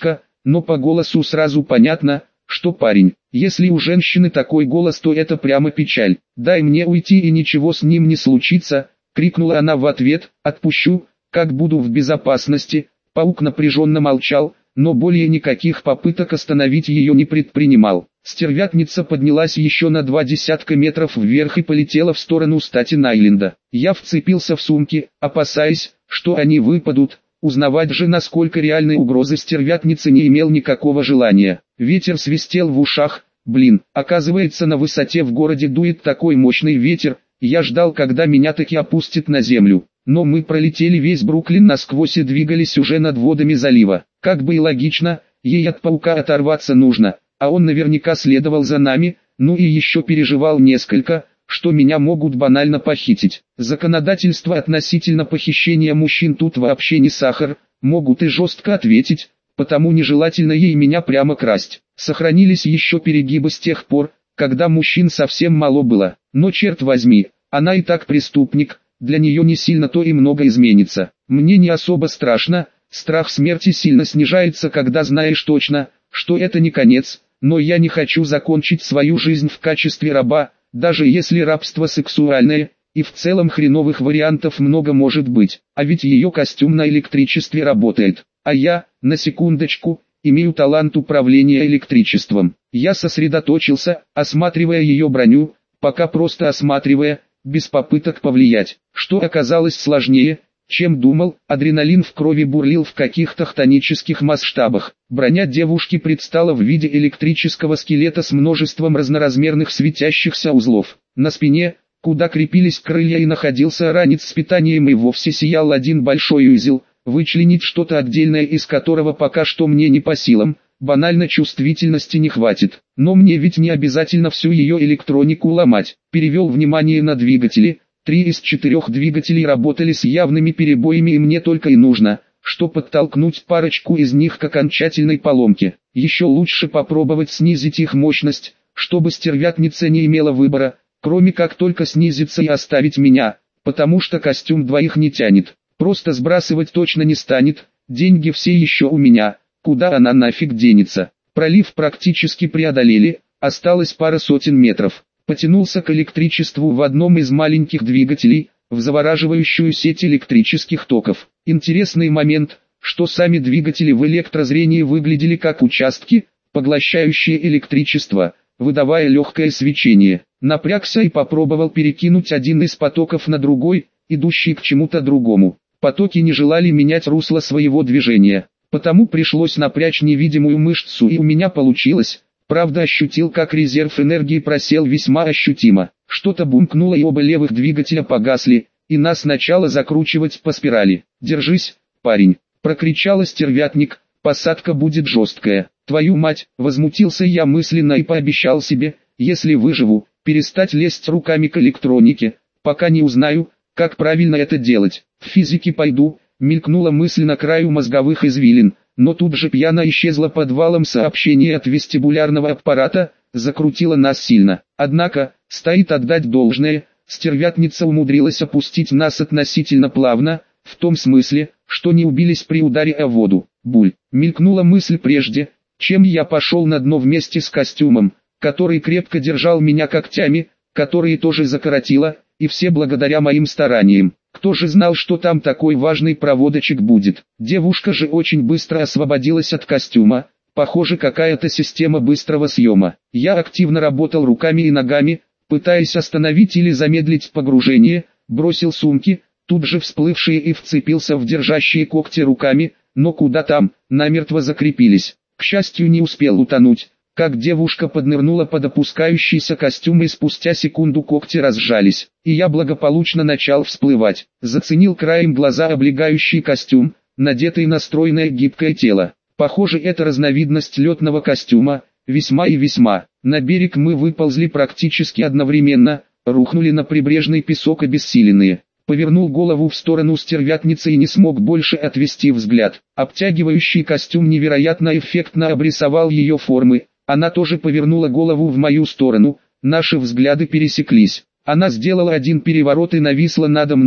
A: но по голосу сразу понятно, что парень. Если у женщины такой голос, то это прямо печаль. «Дай мне уйти и ничего с ним не случится», — крикнула она в ответ. «Отпущу, как буду в безопасности». Паук напряженно молчал, но более никаких попыток остановить ее не предпринимал. Стервятница поднялась еще на 20 метров вверх и полетела в сторону Статен-Айленда. Я вцепился в сумки, опасаясь, что они выпадут. Узнавать же, насколько реальной угрозы стервятницы, не имел никакого желания. Ветер свистел в ушах. Блин, оказывается, на высоте в городе дует такой мощный ветер. Я ждал, когда меня таки опустит на землю. Но мы пролетели весь Бруклин насквозь и двигались уже над водами залива. Как бы и логично, ей от паука оторваться нужно, а он наверняка следовал за нами, ну и еще переживал несколько, что меня могут банально похитить. Законодательство относительно похищения мужчин тут вообще не сахар, могут и жестко ответить, потому нежелательно ей меня прямо красть. Сохранились еще перегибы с тех пор, когда мужчин совсем мало было, но черт возьми, она и так преступник, для нее не сильно то и много изменится. Мне не особо страшно, страх смерти сильно снижается, когда знаешь точно, что это не конец, но я не хочу закончить свою жизнь в качестве раба, даже если рабство сексуальное, и в целом хреновых вариантов много может быть, а ведь ее костюм на электричестве работает, а я, на секундочку, имею талант управления электричеством. Я сосредоточился, осматривая ее броню, пока просто осматривая, без попыток повлиять, что оказалось сложнее, чем думал. Адреналин в крови бурлил в каких-то хтонических масштабах. Броня девушки предстала в виде электрического скелета с множеством разноразмерных светящихся узлов. На спине, куда крепились крылья и находился ранец с питанием, и вовсе сиял один большой узел, вычленить что-то отдельное из которого пока что мне не по силам. Банально чувствительности не хватит, но мне ведь не обязательно всю ее электронику ломать. Перевел внимание на двигатели. 3 из 4 двигателей работали с явными перебоями, и мне только и нужно, что подтолкнуть парочку из них к окончательной поломке. Еще лучше попробовать снизить их мощность, чтобы стервятница не имела выбора, кроме как только снизиться и оставить меня, потому что костюм двоих не тянет. Просто сбрасывать точно не станет, деньги все еще у меня. Куда она нафиг денется? Пролив практически преодолели, осталось пара сотен метров. Потянулся к электричеству в одном из маленьких двигателей, в завораживающую сеть электрических токов. Интересный момент, что сами двигатели в электрозрении выглядели как участки, поглощающие электричество, выдавая легкое свечение. Напрягся и попробовал перекинуть один из потоков на другой, идущий к чему-то другому. Потоки не желали менять русло своего движения. Потому пришлось напрячь невидимую мышцу, и у меня получилось. Правда, ощутил, как резерв энергии просел весьма ощутимо. Что-то бумкнуло, и оба левых двигателя погасли, и нас начало закручивать по спирали. «Держись, парень!» — прокричала стервятник, «посадка будет жесткая». «Твою мать!» — возмутился я мысленно и пообещал себе, если выживу, перестать лезть руками к электронике, пока не узнаю, как правильно это делать. В физике пойду. Мелькнула мысль на краю мозговых извилин, но тут же пьяно исчезла под валом сообщение от вестибулярного аппарата, закрутила нас сильно. Однако, стоит отдать должное, стервятница умудрилась опустить нас относительно плавно, в том смысле, что не убились при ударе о воду. Буль. Мелькнула мысль прежде, чем я пошел на дно вместе с костюмом, который крепко держал меня когтями, которые тоже закоротило, и все благодаря моим стараниям. Кто же знал, что там такой важный проводочек будет? Девушка же очень быстро освободилась от костюма. Похоже, какая-то система быстрого съема. Я активно работал руками и ногами, пытаясь остановить или замедлить погружение, бросил сумки, тут же всплывшие, и вцепился в держащие когти руками, но куда там, намертво закрепились. К счастью, не успел утонуть, как девушка поднырнула под опускающийся костюм, и спустя секунду когти разжались, и я благополучно начал всплывать. Заценил краем глаза облегающий костюм, надетый на стройное гибкое тело. Похоже, это разновидность летного костюма, весьма и весьма. На берег мы выползли практически одновременно, рухнули на прибрежный песок обессиленные. Повернул голову в сторону стервятницы и не смог больше отвести взгляд. Обтягивающий костюм невероятно эффектно обрисовал ее формы. Она тоже повернула голову в мою сторону, наши взгляды пересеклись. Она сделала один переворот и нависла надо мной,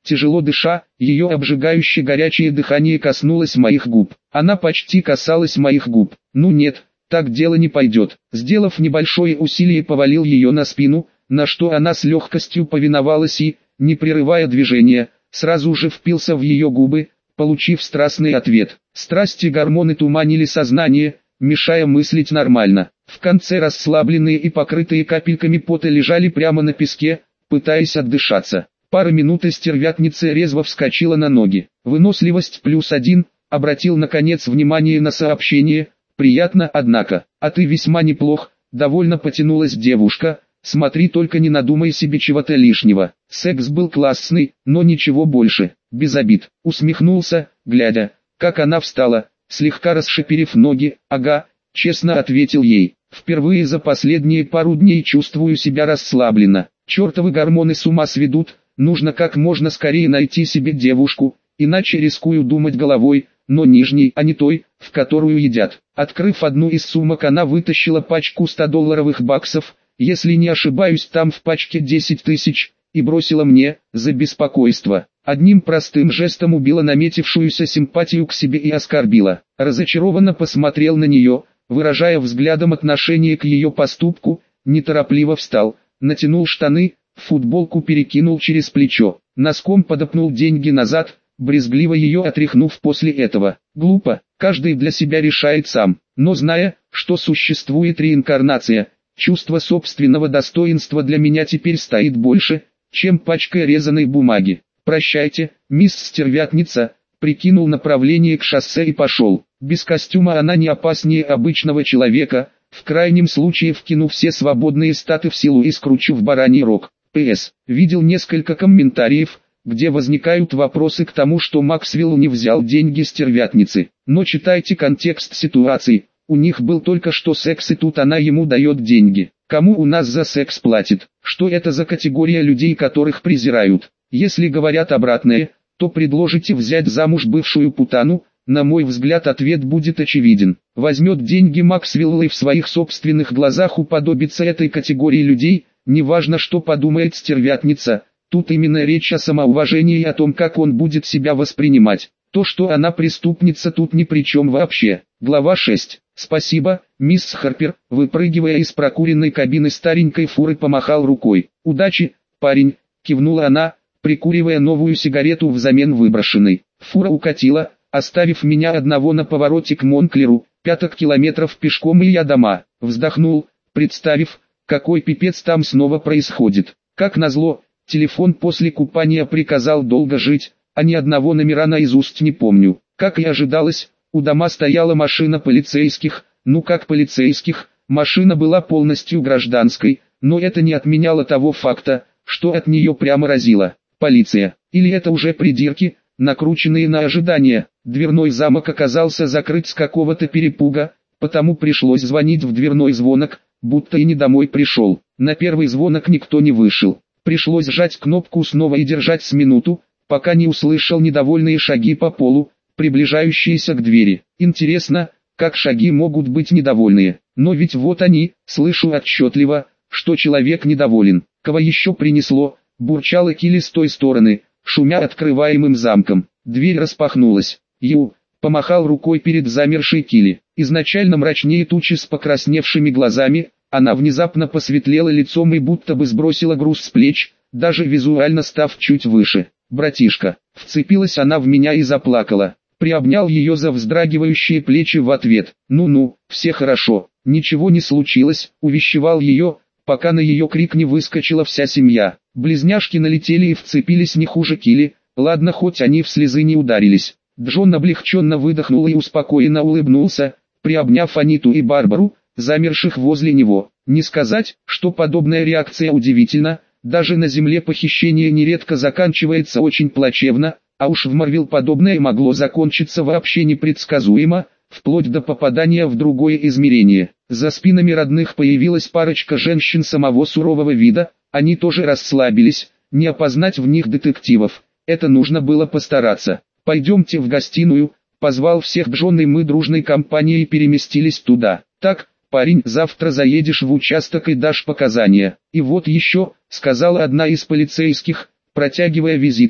A: Тяжело дыша, ее обжигающее горячее дыхание коснулось моих губ. Она почти касалась моих губ. Ну нет, так дело не пойдет. Сделав небольшое усилие, повалил ее на спину, на что она с легкостью повиновалась и, не прерывая движения, сразу же впился в ее губы, получив страстный ответ. Страсти гормоны туманили сознание, мешая мыслить нормально. В конце расслабленные и покрытые капельками пота лежали прямо на песке, пытаясь отдышаться. Пара минут и стервятница резво вскочила на ноги. Выносливость +1, обратил наконец внимание на сообщение. Приятно, однако. А ты весьма неплох, довольно потянулась девушка. Смотри, только не надумай себе чего-то лишнего. Секс был классный, но ничего больше. Без обид. Усмехнулся, глядя, как она встала, слегка расшиперив ноги. Ага, честно ответил ей. Впервые за последние пару дней чувствую себя расслабленно. Чертовы гормоны с ума сведут. Нужно как можно скорее найти себе девушку, иначе рискую думать головой, но нижней, а не той, в которую едят. Открыв одну из сумок, она вытащила пачку $100, если не ошибаюсь, там в пачке 10 тысяч, и бросила мне, за беспокойство. Одним простым жестом убила наметившуюся симпатию к себе и оскорбила. Разочарованно посмотрел на нее, выражая взглядом отношение к ее поступку, неторопливо встал, натянул штаны, футболку перекинул через плечо, носком подопнул деньги назад, брезгливо ее отряхнув после этого. Глупо, каждый для себя решает сам, но зная, что существует реинкарнация, чувство собственного достоинства для меня теперь стоит больше, чем пачка резаной бумаги. Прощайте, мисс Стервятница, прикинул направление к шоссе и пошел. Без костюма она не опаснее обычного человека, в крайнем случае вкину все свободные статы в силу и скручу в бараний рог. П.С. Видел несколько комментариев, где возникают вопросы к тому, что Максвелл не взял деньги стервятницы. Но читайте контекст ситуации, у них был только что секс и тут она ему дает деньги. Кому у нас за секс платит? Что это за категория людей, которых презирают? Если говорят обратное, то предложите взять замуж бывшую путану. На мой взгляд, ответ будет очевиден. Возьмет деньги Максвелл и в своих собственных глазах уподобится этой категории людей. Неважно, что подумает стервятница, тут именно речь о самоуважении и о том, как он будет себя воспринимать. То, что она преступница, тут ни при чем вообще. Глава 6. Спасибо, мисс Харпер, выпрыгивая из прокуренной кабины старенькой фуры, помахал рукой. Удачи, парень, кивнула она, прикуривая новую сигарету взамен выброшенной. Фура укатила, оставив меня одного на повороте к Монклеру, 5 километров пешком и я дома. Вздохнул, представив, какой пипец там снова происходит. Как назло, телефон после купания приказал долго жить, а ни одного номера наизусть не помню. Как и ожидалось, у дома стояла машина полицейских, ну как полицейских, машина была полностью гражданской, но это не отменяло того факта, что от нее прямо разило. Полиция, или это уже придирки, накрученные на ожидание. Дверной замок оказался закрыт с какого-то перепуга, потому пришлось звонить в дверной звонок, будто и не домой пришел. На первый звонок никто не вышел. Пришлось сжать кнопку снова и держать с минуту, пока не услышал недовольные шаги по полу, приближающиеся к двери. Интересно, как шаги могут быть недовольные? Но ведь вот они, слышу отчетливо, что человек недоволен. Кого еще принесло? Бурчала Килли с той стороны, шумя открываемым замком. Дверь распахнулась. Помахал рукой перед замершей Килли. Изначально мрачнее тучи с покрасневшими глазами, она внезапно посветлела лицом и будто бы сбросила груз с плеч, даже визуально став чуть выше. «Братишка», вцепилась она в меня и заплакала. Приобнял ее за вздрагивающие плечи в ответ. «Ну-ну, все хорошо, ничего не случилось», увещевал ее, пока на ее крик не выскочила вся семья. Близняшки налетели и вцепились не хуже Килли, ладно, хоть они в слезы не ударились. Джон облегченно выдохнул и успокоенно улыбнулся, приобняв Аниту и Барбару, замерших возле него. Не сказать, что подобная реакция удивительна, даже на земле похищение нередко заканчивается очень плачевно, а уж в Марвел подобное могло закончиться вообще непредсказуемо, вплоть до попадания в другое измерение. За спинами родных появилась парочка женщин самого сурового вида, они тоже расслабились, не опознать в них детективов, это нужно было постараться. «Пойдемте в гостиную», позвал всех Джон, и мы дружной компанией переместились туда. «Так, парень, завтра заедешь в участок и дашь показания». «И вот еще», сказала одна из полицейских, протягивая визитку,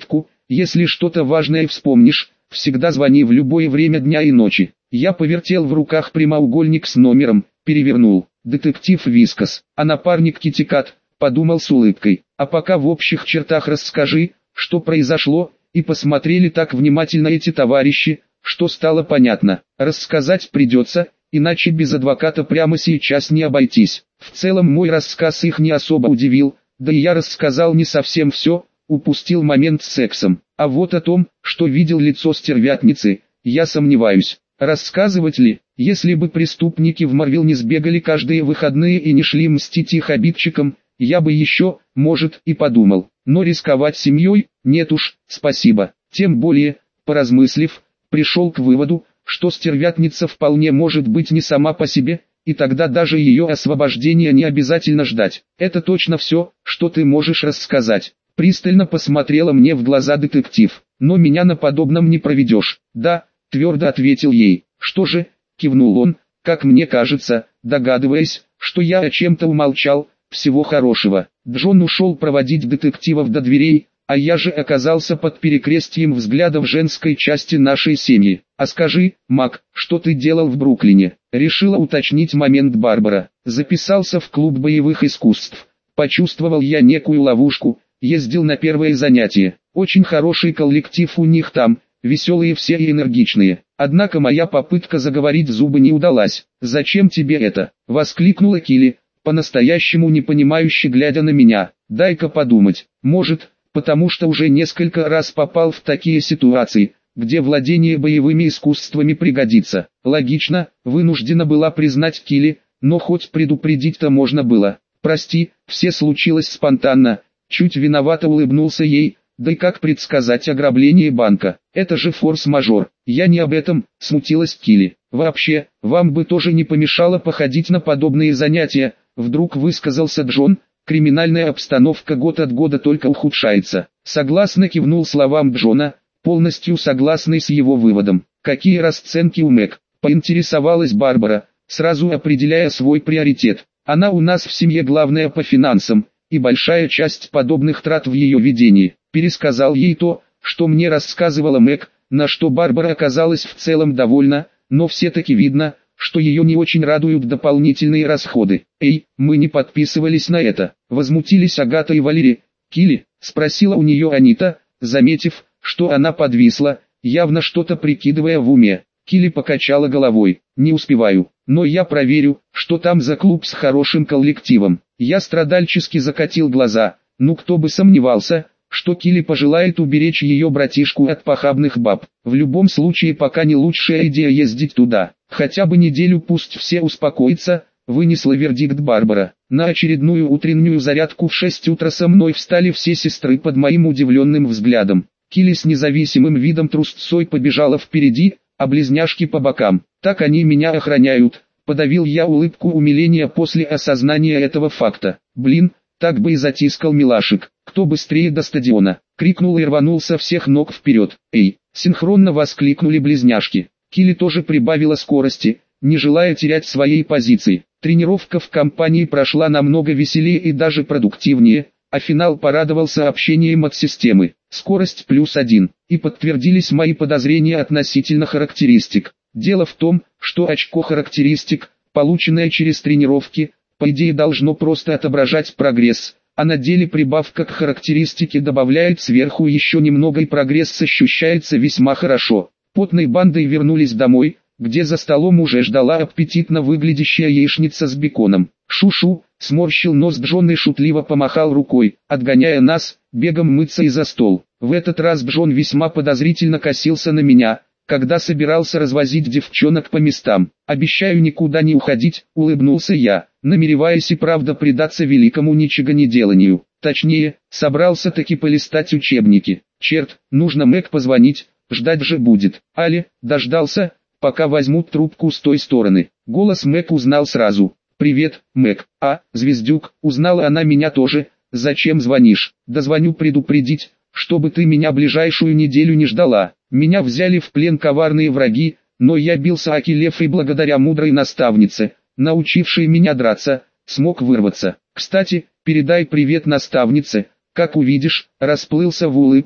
A: Если что-то важное вспомнишь, всегда звони в любое время дня и ночи. Я повертел в руках прямоугольник с номером, перевернул. Детектив Вискас, а напарник Китикат, подумал с улыбкой. А пока в общих чертах расскажи, что произошло, и посмотрели так внимательно эти товарищи, что стало понятно. Рассказать придется, иначе без адвоката прямо сейчас не обойтись. В целом мой рассказ их не особо удивил, да и я рассказал не совсем все, упустил момент с сексом. А вот о том, что видел лицо стервятницы, я сомневаюсь. Рассказывать ли, если бы преступники в Марвил не сбегали каждые выходные и не шли мстить их обидчикам, я бы еще, может, и подумал. Но рисковать семьей, нет уж, спасибо. Тем более, поразмыслив, пришел к выводу, что стервятница вполне может быть не сама по себе, и тогда даже ее освобождения не обязательно ждать. Это точно все, что ты можешь рассказать. Пристально посмотрела мне в глаза детектив. Но меня на подобном не проведешь. Да, твердо ответил ей. Что же, кивнул он, как мне кажется, догадываясь, что я о чем-то умолчал. Всего хорошего. Джон ушел проводить детективов до дверей, а я же оказался под перекрестием взглядов женской части нашей семьи. А скажи, Мак, что ты делал в Бруклине? Решила уточнить момент Барбара. Записался в клуб боевых искусств. Почувствовал я некую ловушку, ездил на первое занятие. Очень хороший коллектив у них там, веселые все и энергичные. Однако моя попытка заговорить зубы не удалась. «Зачем тебе это?» — воскликнула Килли, по-настоящему непонимающе глядя на меня. «Дай-ка подумать. Может, потому что уже несколько раз попал в такие ситуации, где владение боевыми искусствами пригодится». Логично, вынуждена была признать Килли, но хоть предупредить-то можно было. «Прости, все случилось спонтанно», чуть виновато улыбнулся ей. Да и как предсказать ограбление банка? Это же форс-мажор. Я не об этом, смутилась Килли. Вообще, вам бы тоже не помешало походить на подобные занятия, вдруг высказался Джон. Криминальная обстановка год от года только ухудшается. Согласно кивнул словам Джона, полностью согласный с его выводом. Какие расценки у Мэг? Поинтересовалась Барбара, сразу определяя свой приоритет. Она у нас в семье главная по финансам, и большая часть подобных трат в ее ведении. Пересказал ей то, что мне рассказывала Мэг, на что Барбара оказалась в целом довольна, но все-таки видно, что ее не очень радуют дополнительные расходы. «Эй, мы не подписывались на это», — возмутились Агата и Валерия. «Килли?» — спросила у нее Анита, заметив, что она подвисла, явно что-то прикидывая в уме. Килли покачала головой. «Не успеваю, но я проверю, что там за клуб с хорошим коллективом». Я страдальчески закатил глаза, ну кто бы сомневался, что Килли пожелает уберечь ее братишку от похабных баб. В любом случае пока не лучшая идея ездить туда. Хотя бы неделю пусть все успокоятся, вынесла вердикт Барбара. На очередную утреннюю зарядку в 6 утра со мной встали все сестры под моим удивленным взглядом. Килли с независимым видом трусцой побежала впереди, а близняшки по бокам. Так они меня охраняют. Подавил я улыбку умиления после осознания этого факта. Блин, так бы и затискал милашек. Кто быстрее до стадиона? Крикнул и рванул со всех ног вперед. Эй! Синхронно воскликнули близняшки. Килли тоже прибавила скорости, не желая терять своей позиции. Тренировка в компании прошла намного веселее и даже продуктивнее, а финал порадовал сообщением от системы. Скорость +1. И подтвердились мои подозрения относительно характеристик. Дело в том, что очко характеристик, полученное через тренировки, по идее должно просто отображать прогресс, а на деле прибавка к характеристике добавляет сверху еще немного и прогресс ощущается весьма хорошо. Потной бандой вернулись домой, где за столом уже ждала аппетитно выглядящая яичница с беконом. «Шу-шу», сморщил нос Джон и шутливо помахал рукой, отгоняя нас, бегом мыться и за стол. В этот раз Джон весьма подозрительно косился на меня, когда собирался развозить девчонок по местам. «Обещаю никуда не уходить», — улыбнулся я, намереваясь и правда предаться великому ничегонеделанию. Точнее, собрался таки полистать учебники. Черт, нужно Мэг позвонить, ждать же будет. Али, дождался, пока возьмут трубку с той стороны. Голос Мэг узнал сразу. «Привет, Мэг». «А, Звездюк», узнала она меня тоже. «Зачем звонишь?» «Да звоню предупредить, чтобы ты меня ближайшую неделю не ждала. Меня взяли в плен коварные враги, но я бился аки лев и благодаря мудрой наставнице, научившей меня драться, смог вырваться. Кстати, передай привет наставнице, как увидишь», расплылся в улыбке,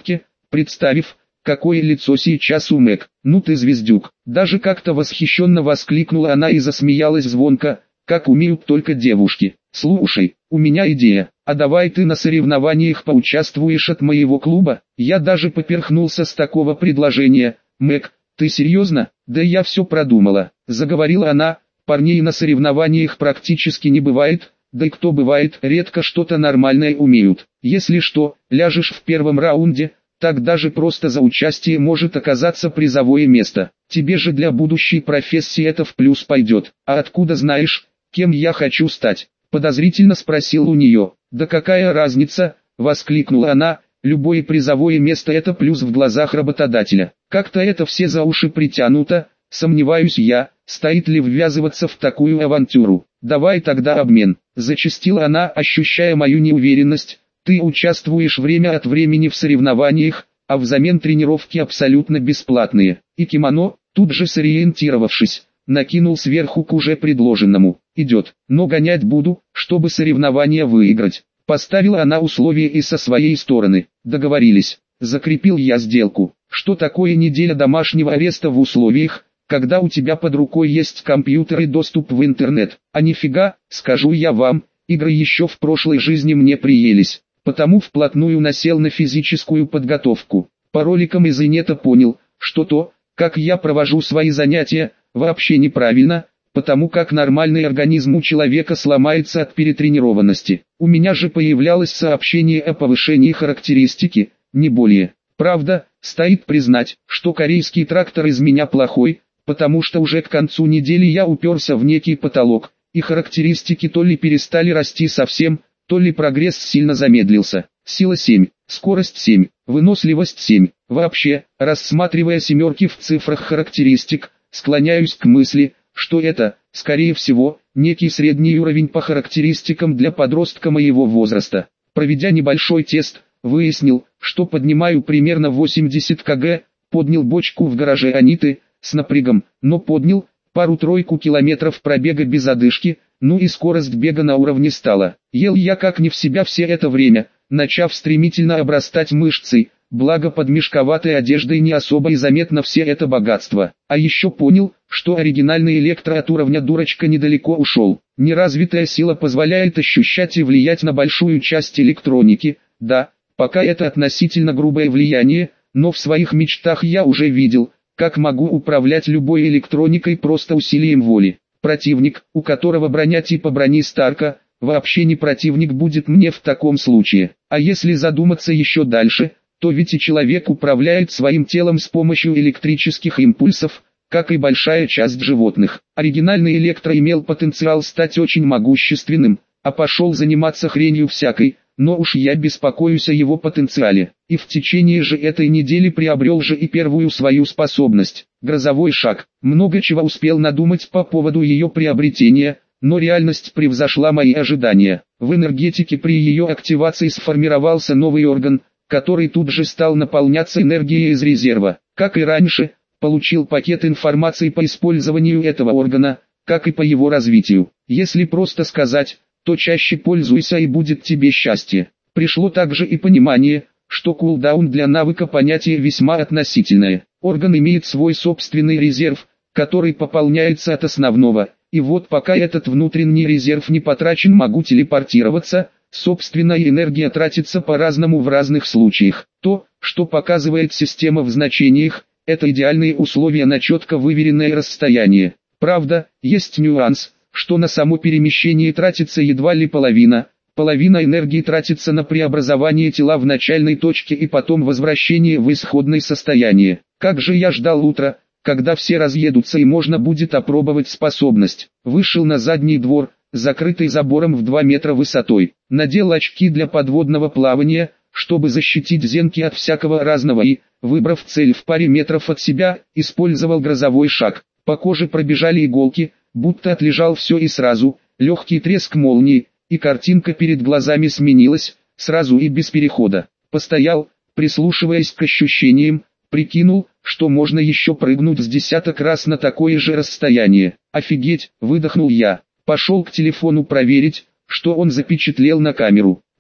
A: представив, какое лицо сейчас у Мэг. «Ну ты звездюк!» Даже как-то восхищенно воскликнула она и засмеялась звонко, как умеют только девушки. «Слушай, у меня идея, а давай ты на соревнованиях поучаствуешь от моего клуба?» Я даже поперхнулся с такого предложения. «Мэг, ты серьезно?» «Да я все продумала», — заговорила она. «Парней на соревнованиях практически не бывает, да и кто бывает, редко что-то нормальное умеют. Если что, ляжешь в первом раунде, так даже просто за участие может оказаться призовое место. Тебе же для будущей профессии это в плюс пойдет. А откуда знаешь, кем я хочу стать?» Подозрительно спросил у нее. «Да какая разница?» — воскликнула она. «Любое призовое место — это плюс в глазах работодателя. Как-то это все за уши притянуто, сомневаюсь я, стоит ли ввязываться в такую авантюру. Давай тогда обмен». Зачастила она, ощущая мою неуверенность. «Ты участвуешь время от времени в соревнованиях, а взамен тренировки абсолютно бесплатные. И кимоно», тут же сориентировавшись, накинул сверху к уже предложенному. «Идет, но гонять буду, чтобы соревнования выиграть». Поставила она условия и со своей стороны. «Договорились». Закрепил я сделку. Что такое неделя домашнего ареста в условиях, когда у тебя под рукой есть компьютер и доступ в интернет? А нифига, скажу я вам, игры еще в прошлой жизни мне приелись. Потому вплотную насел на физическую подготовку. По роликам из инета понял, что то, как я провожу свои занятия, вообще неправильно, потому как нормальный организм у человека сломается от перетренированности. У меня же появлялось сообщение о повышении характеристики, не более. Правда, стоит признать, что корейский трактор из меня плохой, потому что уже к концу недели я уперся в некий потолок, и характеристики то ли перестали расти совсем, то ли прогресс сильно замедлился. Сила 7, скорость 7, выносливость 7. Вообще, рассматривая семерки в цифрах характеристик, склоняюсь к мысли, что это, скорее всего, некий средний уровень по характеристикам для подростка моего возраста. Проведя небольшой тест, выяснил, что поднимаю примерно 80 кг, поднял бочку в гараже Аниты, с напрягом, но поднял, пару-тройку километров пробега без одышки, ну и скорость бега на уровне стала. Ел я как не в себя все это время, начав стремительно обрастать мышцей, благо под мешковатой одеждой не особо и заметно все это богатство. А еще понял, что оригинальный электро от уровня дурачка недалеко ушел. Неразвитая сила позволяет ощущать и влиять на большую часть электроники, да, пока это относительно грубое влияние, но в своих мечтах я уже видел, как могу управлять любой электроникой просто усилием воли. Противник, у которого броня типа брони Старка, вообще не противник будет мне в таком случае. А если задуматься еще дальше, то ведь и человек управляет своим телом с помощью электрических импульсов, как и большая часть животных. Оригинальный электро имел потенциал стать очень могущественным, а пошел заниматься хренью всякой, но уж я беспокоюсь о его потенциале. И в течение же этой недели приобрел же и первую свою способность – грозовой шаг. Много чего успел надумать по поводу ее приобретения, но реальность превзошла мои ожидания. В энергетике при ее активации сформировался новый орган, который тут же стал наполняться энергией из резерва. Как и раньше, получил пакет информации по использованию этого органа, как и по его развитию. Если просто сказать, то чаще пользуйся и будет тебе счастье. Пришло также и понимание, что кулдаун для навыка понятие весьма относительное. Орган имеет свой собственный резерв, который пополняется от основного, и вот пока этот внутренний резерв не потрачен, могу телепортироваться, собственная энергия тратится по-разному в разных случаях. То, что показывает система в значениях, это идеальные условия на четко выверенное расстояние. Правда, есть нюанс, что на само перемещение тратится едва ли половина. Половина энергии тратится на преобразование тела в начальной точке и потом возвращение в исходное состояние. Как же я ждал утра, когда все разъедутся и можно будет опробовать способность. Вышел на задний двор, закрытый забором в 2 метра высотой. Надел очки для подводного плавания, чтобы защитить зенки от всякого разного и, выбрав цель в паре метров от себя, использовал грозовой шаг. По коже пробежали иголки, будто отлежал все и сразу, легкий треск молнии, и картинка перед глазами сменилась, сразу и без перехода. Постоял, прислушиваясь к ощущениям, прикинул, что можно еще прыгнуть с десяток раз на такое же расстояние. Офигеть, выдохнул я. Пошел к телефону проверить, что он запечатлел на камеру.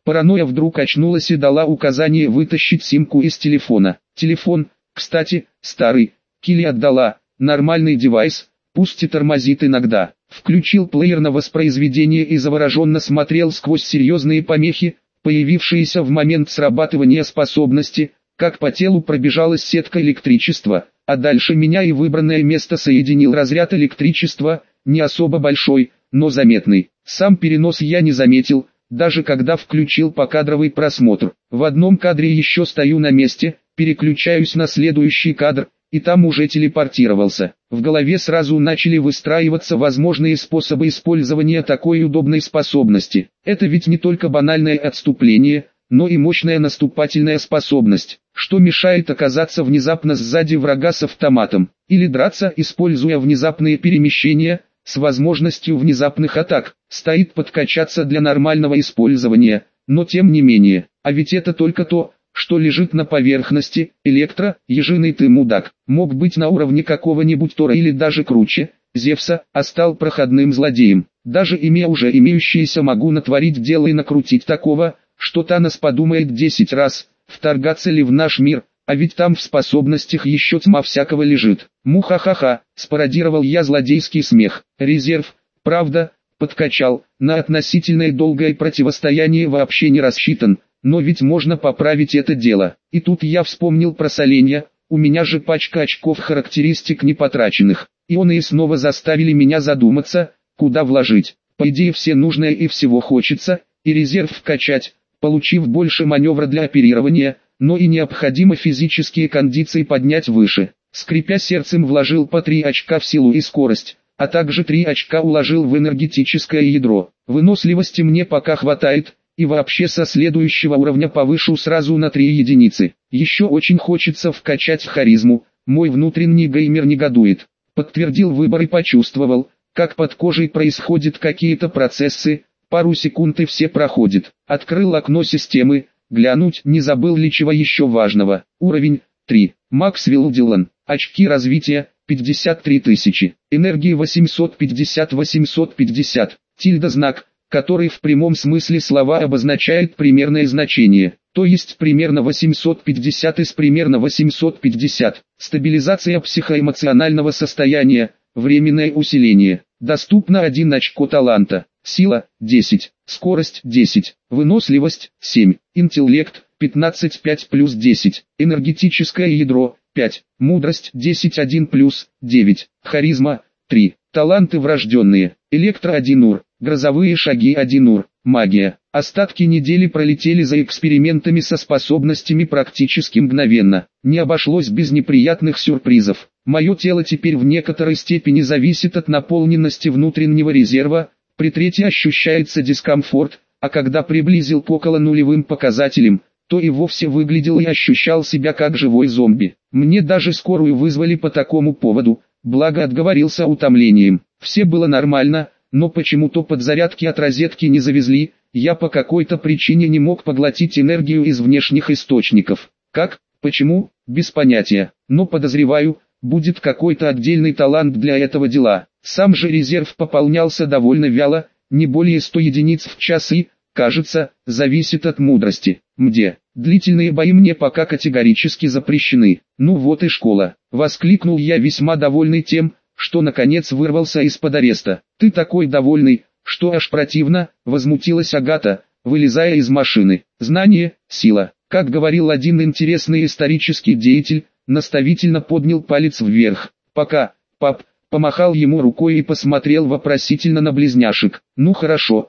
A: Паранойя вдруг очнулась и дала указание вытащить симку из телефона. Телефон, кстати, старый, Килли отдала, нормальный девайс, пусть и тормозит иногда. Включил плеер на воспроизведение и завороженно смотрел сквозь серьезные помехи, появившиеся в момент срабатывания способности, как по телу пробежалась сетка электричества, а дальше меня и выбранное место соединил разряд электричества, не особо большой, но заметный. Сам перенос я не заметил, даже когда включил покадровый просмотр. В одном кадре еще стою на месте, переключаюсь на следующий кадр, и там уже телепортировался. В голове сразу начали выстраиваться возможные способы использования такой удобной способности. Это ведь не только банальное отступление, но и мощная наступательная способность, что мешает оказаться внезапно сзади врага с автоматом, или драться, используя внезапные перемещения, с возможностью внезапных атак, стоит подкачаться для нормального использования, но тем не менее, а ведь это только то, что лежит на поверхности. Ежиный ты мудак, мог быть на уровне какого-нибудь Тора или даже круче, Зевса, а стал проходным злодеем. Даже имея уже имеющееся, могу натворить дело и накрутить такого, что Танос подумает 10 раз, вторгаться ли в наш мир, а ведь там в способностях еще тьма всякого лежит. Мухахаха, спародировал я злодейский смех. Резерв, правда, подкачал, на относительное долгое противостояние вообще не рассчитан, но ведь можно поправить это дело. И тут я вспомнил про соленья, у меня же пачка очков характеристик не потраченных, и они снова заставили меня задуматься, куда вложить. По идее все нужное и всего хочется, и резерв вкачать, получив больше маневра для оперирования, но и необходимо физические кондиции поднять выше. Скрипя сердцем, вложил по 3 очка в силу и скорость, а также 3 очка уложил в энергетическое ядро. Выносливости мне пока хватает, и вообще со следующего уровня повышу сразу на 3 единицы. Еще очень хочется вкачать харизму, мой внутренний геймер негодует. Подтвердил выбор и почувствовал, как под кожей происходят какие-то процессы, пару секунд и все проходит. Открыл окно системы, глянуть, не забыл ли чего еще важного. Уровень 3. Максвелл Дилан. Очки развития 53 тысячи. Энергии 850. Знак, который в прямом смысле слова обозначает примерное значение, то есть примерно 850 из примерно 850. Стабилизация психоэмоционального состояния, временное усиление. Доступно 1 очко таланта. Сила 10, скорость 10, выносливость 7, интеллект 15 5 плюс 10, энергетическое ядро 5, мудрость 10 1 плюс 9, харизма 3, таланты врожденные, 1 ур, грозовые шаги 1 ур, магия. Остатки недели пролетели за экспериментами со способностями практически мгновенно. Не обошлось без неприятных сюрпризов. Мое тело теперь в некоторой степени зависит от наполненности внутреннего резерва. При третьей ощущается дискомфорт, а когда приблизил к около нулевым показателям, то и вовсе выглядел и ощущал себя как живой зомби. Мне даже скорую вызвали по такому поводу, благо отговорился утомлением. Все было нормально, но почему-то подзарядки от розетки не завезли, я по какой-то причине не мог поглотить энергию из внешних источников. Как, почему, без понятия, но подозреваю, будет какой-то отдельный талант для этого дела. Сам же резерв пополнялся довольно вяло, не более 100 единиц в час и, кажется, зависит от мудрости. Длительные бои мне пока категорически запрещены. Ну вот и школа. Воскликнул я, весьма довольный тем, что наконец вырвался из-под ареста. Ты такой довольный, что аж противно, возмутилась Агата, вылезая из машины. Знание, сила. Как говорил один интересный исторический деятель, наставительно поднял палец вверх. Пока, пап, помахал ему рукой и посмотрел вопросительно на близняшек. Ну хорошо,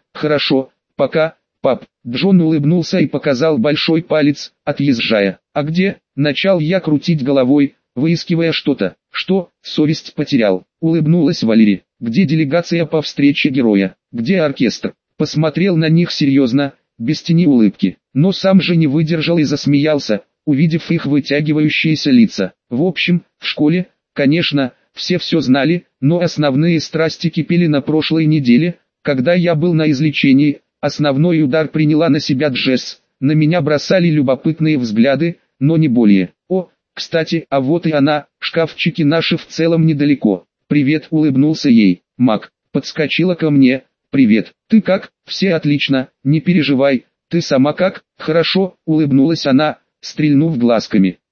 A: пока, пап. Джон улыбнулся и показал большой палец, отъезжая. А где? Начал я крутить головой, выискивая что-то. Что? Совесть потерял. Улыбнулась Валерия. Где делегация по встрече героя? Где оркестр? Посмотрел на них серьезно, без тени улыбки. Но сам же не выдержал и засмеялся, увидев их вытягивающиеся лица. В общем, в школе, конечно, все знали, но основные страсти кипели на прошлой неделе, когда я был на излечении. Основной удар приняла на себя Джесс, на меня бросали любопытные взгляды, но не более. О, кстати, а вот и она, шкафчики наши в целом недалеко. Привет, улыбнулся ей. Мак подскочила ко мне. Привет, ты как? Все отлично, не переживай, Ты сама как? Хорошо, улыбнулась она, стрельнув глазками.